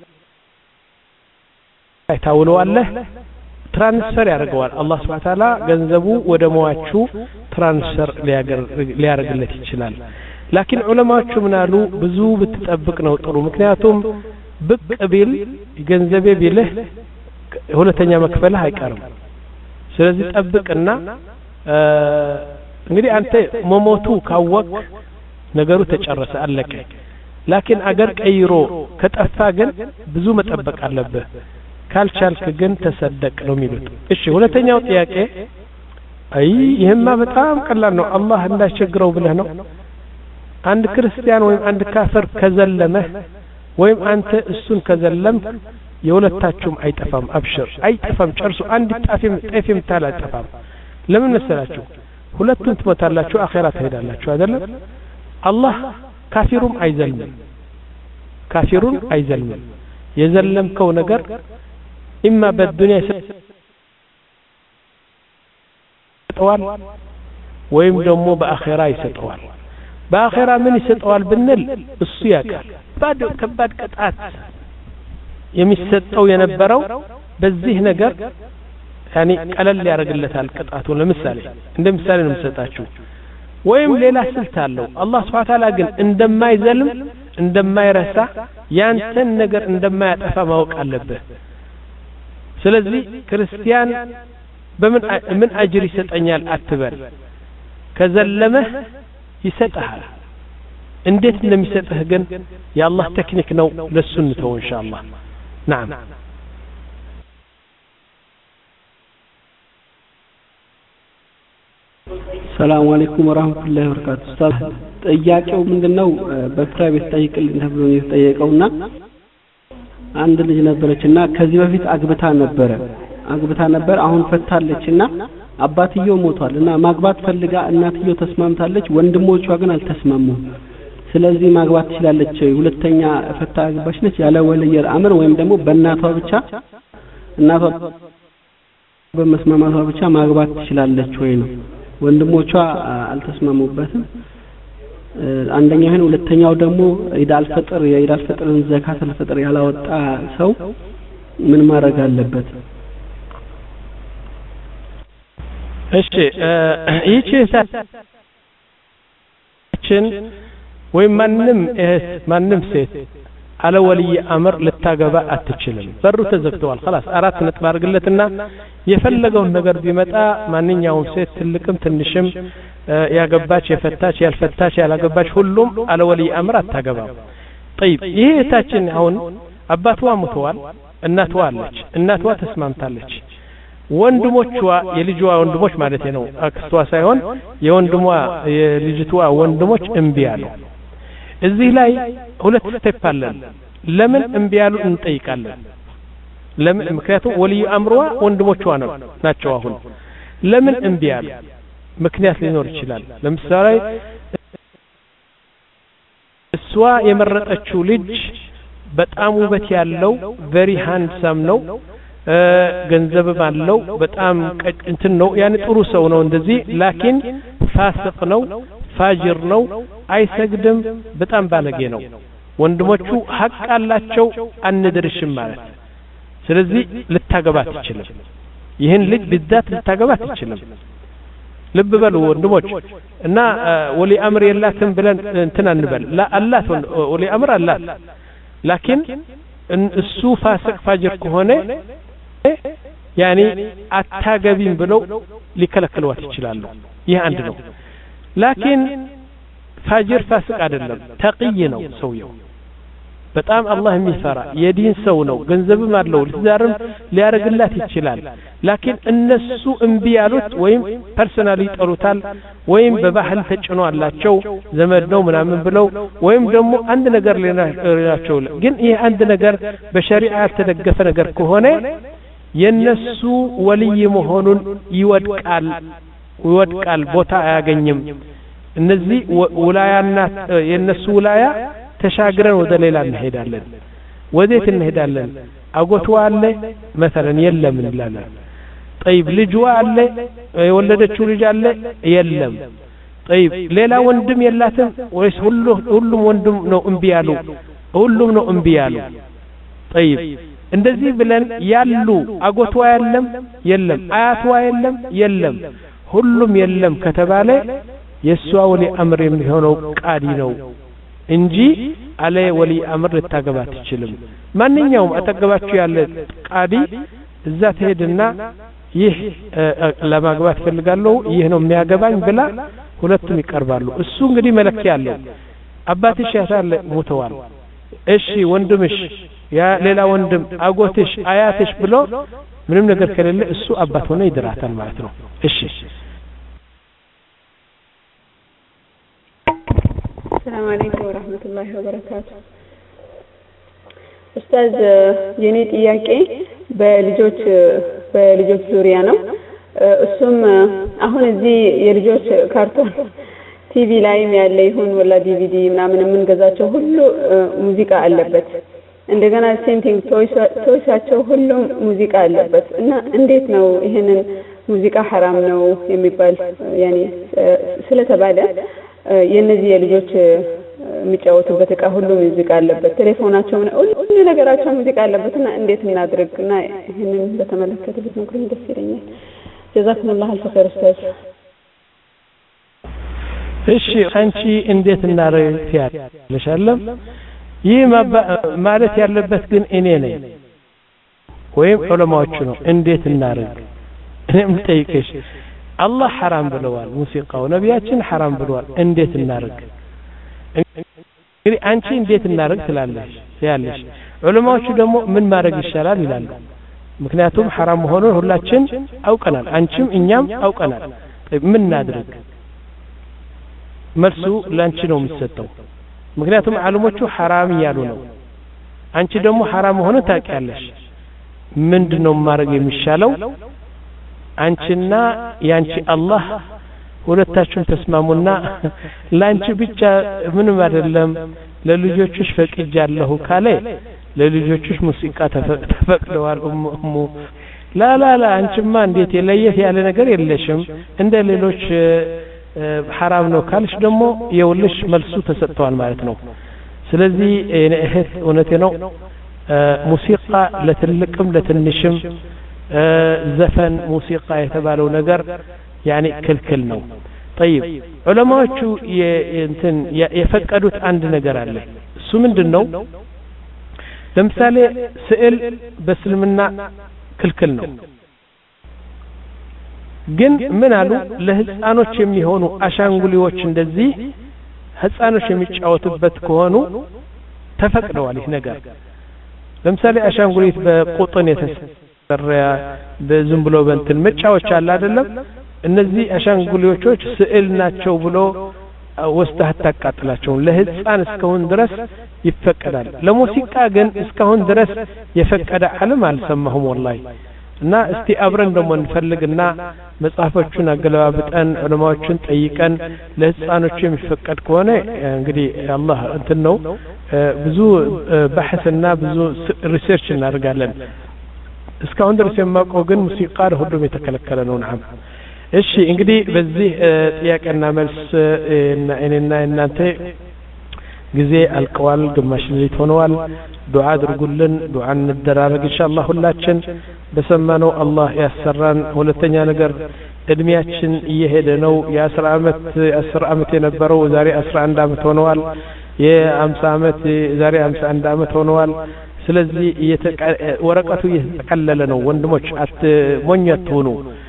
ላይ ታውለዋለህ ትራንስፈር ያደርገዋል አላህ Subhanahu Wa Ta'ala ገንዘቡ ወደ ሟቹ ትራንስፈር ሊያደርግለት ይችላል ላኪን ዑለማዎቹ ምናሉ ብዙ ብትጠብቅ ነው ጥሩ ምክንያቱም ብቅ ቢል ገንዘቤ ቢልህ ሁለተኛ መክፈልህ አይቀርም ስለዚህ ጠብቅና እንግዲህ አንተ መሞቱ ካወቅ ነገሩ ተጨረሰ አለቀ ላኪን አገር ቀይሮ ከጠፋ ግን ብዙ መጠበቅ አለበት ካልቻልክ ግን ተሰደቅ ነው የሚሉት እሺ ሁለተኛው ጥያቄ አይ ይሄማ በጣም ቀላል ነው አላህ እንዳይቸግረው ብለህ ነው አንድ ክርስቲያን ወይም አንድ ካፍር ከዘለመ ወይም አንተ እሱን ከዘለም የሁለታችሁም አይጠፋም አብሽር አይጠፋም ጨርሱ አንድ ጣፊም ጣፊም ታላ አይጠፋም ለምን መሰላችሁ ሁለቱም ትሞታላችሁ አኺራ ትሄዳላችሁ አይደለም አላህ ካፊሩም አይዘልም ካፊሩን አይዘልም የዘለምከው ነገር ኢማ በዱንያ ይሰጠዋል ወይም ደግሞ በአኺራ ይሰጠዋል በአኺራ ምን ይሰጠዋል ብንል እሱ ያውቃል ባድ ከባድ ቅጣት የሚሰጠው የነበረው በዚህ ነገር ያኒ ቀለል ያደርግለታል ቅጣቱ ለምሳሌ እንደ ምሳሌ ነው የምሰጣችሁ ወይም ሌላ ስልት አለው አላህ Subhanahu Ta'ala ግን እንደማይዘልም እንደማይረሳ ያንተን ነገር እንደማያጠፋ ማወቅ አለበት ስለዚህ ክርስቲያን በምን ምን አጅር ይሰጠኛል አትበል ከዘለመህ ይሰጣል እንዴት እንደሚሰጥህ ግን የአላህ ቴክኒክ ነው ለሱ እንተው ኢንሻአላህ نعم ሰላም አለይኩም ወራህመቱላሂ ወበረካቱ ኡስታዝ ጥያቄው ምንድነው በፕራይቬት ጠይቅልኝ ተብሎ ነው የተጠየቀውና አንድ ልጅ ነበረችና ከዚህ በፊት አግብታ ነበረ አግብታ ነበር አሁን ፈታለችና አባትየው ሞቷልና ማግባት ፈልጋ እናትየው ተስማምታለች ወንድሞቿ ግን አልተስማሙም ስለዚህ ማግባት ትችላለች ሁለተኛ ፈታ አግባሽ ነች ያለ ወልየል አምር ወይም ደግሞ በእናቷ ብቻ እናቷ በመስማማቷ ብቻ ማግባት ትችላለች ወይ ነው ወንድሞቿ አልተስማሙበትም አንደኛው ይሄን ሁለተኛው ደግሞ ኢዳል ፈጥር የኢዳል ፈጥርን ዘካተል ፈጥር ያላወጣ ሰው ምን ማድረግ አለበት እሺ ይቺ ሰችን ወይ ማንንም ማንንም ሴት على ولي امر ልታገባ አትችልም በሩ ተዘግቷል خلاص አራት ነጥብ አርግለትና የፈለገውን ነገር ቢመጣ ማንኛውም ሴት ትልቅም ትንሽም ያገባች የፈታች ያልፈታች ያላገባች ሁሉም على ولي امر አታገባም طيب ይሄ እታችን አሁን አባቷ ሞተዋል እናቷ አለች እናቷ ተስማምታለች ወንድሞቿ የልጇ ወንድሞች ማለት ነው አክስቷ ሳይሆን የወንድሟ የልጅቷ ወንድሞች እምቢ አሉ እዚህ ላይ ሁለት ስቴፕ አለን ለምን እምቢ አሉ እንጠይቃለን ለምን ምክንያቱም ወልዩ አምሯ ወንድሞቿ ነው ናቸው አሁን ለምን እምቢ አሉ ምክንያት ሊኖር ይችላል ለምሳሌ እሷ የመረጠችው ልጅ በጣም ውበት ያለው very handsome ነው ገንዘብ ባለው በጣም እንትን ነው ያኔ ጥሩ ሰው ነው እንደዚህ ላኪን ፋስቅ ነው ፋጅር ነው አይሰግድም በጣም ባለጌ ነው ወንድሞቹ ሐቅ አላቸው አንድርሽም ማለት ስለዚህ ልታገባት ይችላል ይሄን ልጅ በዛት ልታገባት ይችላል ልብ በሉ ወንድሞች እና ወሊ አምር የላትም ብለን እንትን አንበል ላ አላት ወሊ አምር አላት ላኪን እሱ ፋስቅ ፋጅር ከሆነ ያኒ አታገቢም ብለው ሊከለክሏት ይችላል ይሄ አንድ ነው ላኪን ፋጅር ፋስቅ አይደለም ተቅይ ነው ሰውየው በጣም አላህ የሚፈራ የዲን ሰው ነው ገንዘብም አለው ለዛርም ሊያረግላት ይችላል ላኪን እነሱ እምቢ ያሉት ወይም ፐርሰናሊ ጠሩታል ወይም በባህል ተጭኖ አላቸው ዘመድ ነው ምናምን ብለው ወይም ደግሞ አንድ ነገር ሊናቸው ግን ይሄ አንድ ነገር በሸሪዓ ተደገፈ ነገር ከሆነ የነሱ ወልይ መሆኑን ይወድቃል ይወድቃል ቦታ አያገኝም እነዚህ ውላያና የነሱ ውላያ ተሻግረን ወደ ሌላ እንሄዳለን ወዴት እንሄዳለን አጎቷ አለ مثلا የለም እንላለን طيب ልጅዋ አለ የወለደችው ልጅ አለ የለም طيب ሌላ ወንድም የላትም ወይስ ሁሉ ሁሉም ወንድም ነው እምቢ ያሉ ሁሉም ነው እምቢ ያሉ طيب እንደዚህ ብለን ያሉ አጎቷ የለም የለም አያቷ የለም የለም ሁሉም የለም ከተባለ የሷ ወሊ አምር የሚሆነው ቃዲ ነው እንጂ አለ ወሊ አምር ልታገባት ይችላል ማንኛውም አጠገባችሁ ያለ ቃዲ እዛ ተሄድና ይህ ለማግባት ፈልጋለሁ ይህ ነው የሚያገባኝ ብላ ሁለቱም ይቀርባሉ እሱ እንግዲህ መለኪያ አለው አባትሽ ያሳለ ሞተዋል እሺ ወንድምሽ ያ ሌላ ወንድም አጎትሽ አያትሽ ብሎ ምንም ነገር ከሌለ እሱ አባት ሆነ ይድራታል ማለት ነው እሺ السلام عليكم ورحمة الله وبركاته ኡስታዝ የኔ ጥያቄ በልጆች በልጆች ዙሪያ ነው እሱም አሁን እዚህ የልጆች ካርቶን ቲቪ ላይም ያለ ይሁን ወላ ዲቪዲ ምናምን የምንገዛቸው ሁሉ ሙዚቃ አለበት እንደገና ሴንቲንግ ቶይሳቸው ሁሉ ሙዚቃ አለበት እና እንዴት ነው ይሄንን ሙዚቃ ሐራም ነው የሚባል ያኔ ስለተባለ የነዚህ የልጆች የሚጫወቱበት እቃ ሁሉ ሙዚቃ አለበት፣ ቴሌፎናቸው ሁሉ ነገራቸው ሙዚቃ አለበትና እንዴት እናድርግና ይሄንን በተመለከተ ብትነግሩኝ ደስ ይለኛል። ጀዛኩሙላህ አልኸይር ኡስታዝ። እሺ አንቺ እንዴት እናደርግ ያለሽ አለም ይህ ማለት ያለበት ግን እኔ ነኝ ወይም ዑለማዎቹ ነው። እንዴት እናደርግ እኔም ልጠይቅሽ። አላህ ሐራም ብለዋል ሙዚቃው፣ ነቢያችን ሐራም ብለዋል። እንዴት እናደርግ? እንግዲህ አንቺ እንዴት እናደርግ ትላለሽ ያለሽ፣ ዑለማዎቹ ደግሞ ምን ማድረግ ይሻላል ይላሉ። ምክንያቱም ሐራም መሆኑን ሁላችን አውቀናል፣ አንቺም እኛም አውቀናል። ምን እናድርግ? መልሱ ላንቺ ነው የሚሰጠው። ምክንያቱም ዓለሞቹ ሐራም እያሉ ነው፣ አንቺ ደግሞ ሐራም መሆኑን ታውቂያለሽ። ምንድነው ማድረግ የሚሻለው? አንቺና ያንቺ አላህ ሁለታችሁም ተስማሙና ላንቺ ብቻ ምንም አይደለም ለልጆችሽ ፈቅጃለሁ ካለ ለልጆችሽ ሙዚቃ ተፈቅደዋል። ኡሙ ላ ላ ላ አንቺማ እንዴት የለየት ያለ ነገር የለሽም እንደ ሌሎች ሐራም ነው ካልሽ ደግሞ የውልሽ መልሱ ተሰጥቷል ማለት ነው። ስለዚህ እኔ እህት እውነቴ ነው ሙዚቃ ለትልቅም ለትንሽም ዘፈን ሙዚቃ የተባለው ነገር ያኔ ክልክል ነው። طيب ዑለማዎቹ እንትን የፈቀዱት አንድ ነገር አለ። እሱ ምንድነው? ለምሳሌ ስዕል በእስልምና ክልክል ነው፣ ግን ምን አሉ? ለህፃኖች የሚሆኑ አሻንጉሊዎች እንደዚህ ህፃኖች የሚጫወቱበት ከሆኑ ተፈቅደዋል ይህ ነገር። ለምሳሌ አሻንጉሊት በቁጥን የተሰራ በዝም ብሎ በእንትን መጫወቻ አለ አይደለም? እነዚህ አሻንጉሊቶች ስዕል ናቸው ብሎ ወስደህ አታቃጥላቸውም። ለህፃን እስካሁን ድረስ ይፈቀዳል። ለሙዚቃ ግን እስካሁን ድረስ የፈቀደ ዓለም አልሰማሁም ወላሂ። እና እስቲ አብረን ደግሞ እንፈልግና መጽሐፎቹን አገለባብጠን ዑለማዎችን ጠይቀን ለህፃኖች የሚፈቀድ ከሆነ እንግዲህ አላህ እንትን ነው ብዙ በحثና ብዙ ሪሰርች እናደርጋለን። እስካሁን ድረስ የማውቀው ግን ሙዚቃ ሁሉም የተከለከለ ነው። ነዓም እሺ እንግዲህ በዚህ ጥያቄና መልስ እኔና እናንተ ጊዜ አልቀዋል፣ ግማሽ ሌሊት ሆነዋል። ዱዓ አድርጉልን፣ ዱዓ እንደራረግ ኢንሻአላህ። ሁላችን በሰማነው አላህ ያሰራን። ሁለተኛ ነገር እድሜያችን እየሄደ ነው። የአስር አመት አስር አመት የነበረው ዛሬ አስራ አንድ አመት ሆነዋል። የአምሳ አመት ዛሬ አምሳ አንድ አመት ሆነዋል። ስለዚህ ወረቀቱ እየተቀለለ ነው። ወንድሞች አትሞኙ ሁኑ።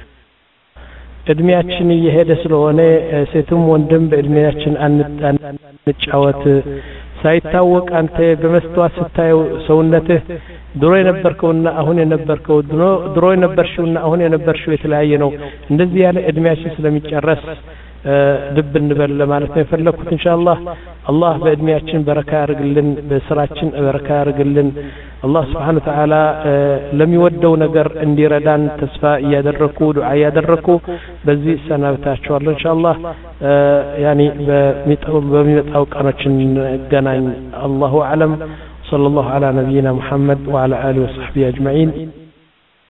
እድሜያችን እየሄደ ስለሆነ ሴቱም ወንድም በእድሜያችን አንጫወት። ሳይታወቅ አንተ በመስተዋት ስታየው ሰውነትህ ድሮ የነበርከውና አሁን የነበርከው ድሮ የነበርሽውና አሁን የነበርሽው የተለያየ ነው። እንደዚህ ያለ እድሜያችን ስለሚጨረስ ልብ እንበል ለማለት ነው የፈለኩት። ኢንሻአላህ አላህ በእድሜያችን በረካ ያርግልን፣ በስራችን በረካ ያርግልን። አላህ Subhanahu Wa Ta'ala ለሚወደው ነገር እንዲረዳን ተስፋ እያደረኩ ዱዓ እያደረኩ በዚህ ሰናበታችኋለሁ ኢንሻአላህ። ያኒ በሚመጣው ቀኖች እንገናኝ። አላሁ አዕለም። صلى الله على نبينا محمد وعلى آله وصحبه أجمعين.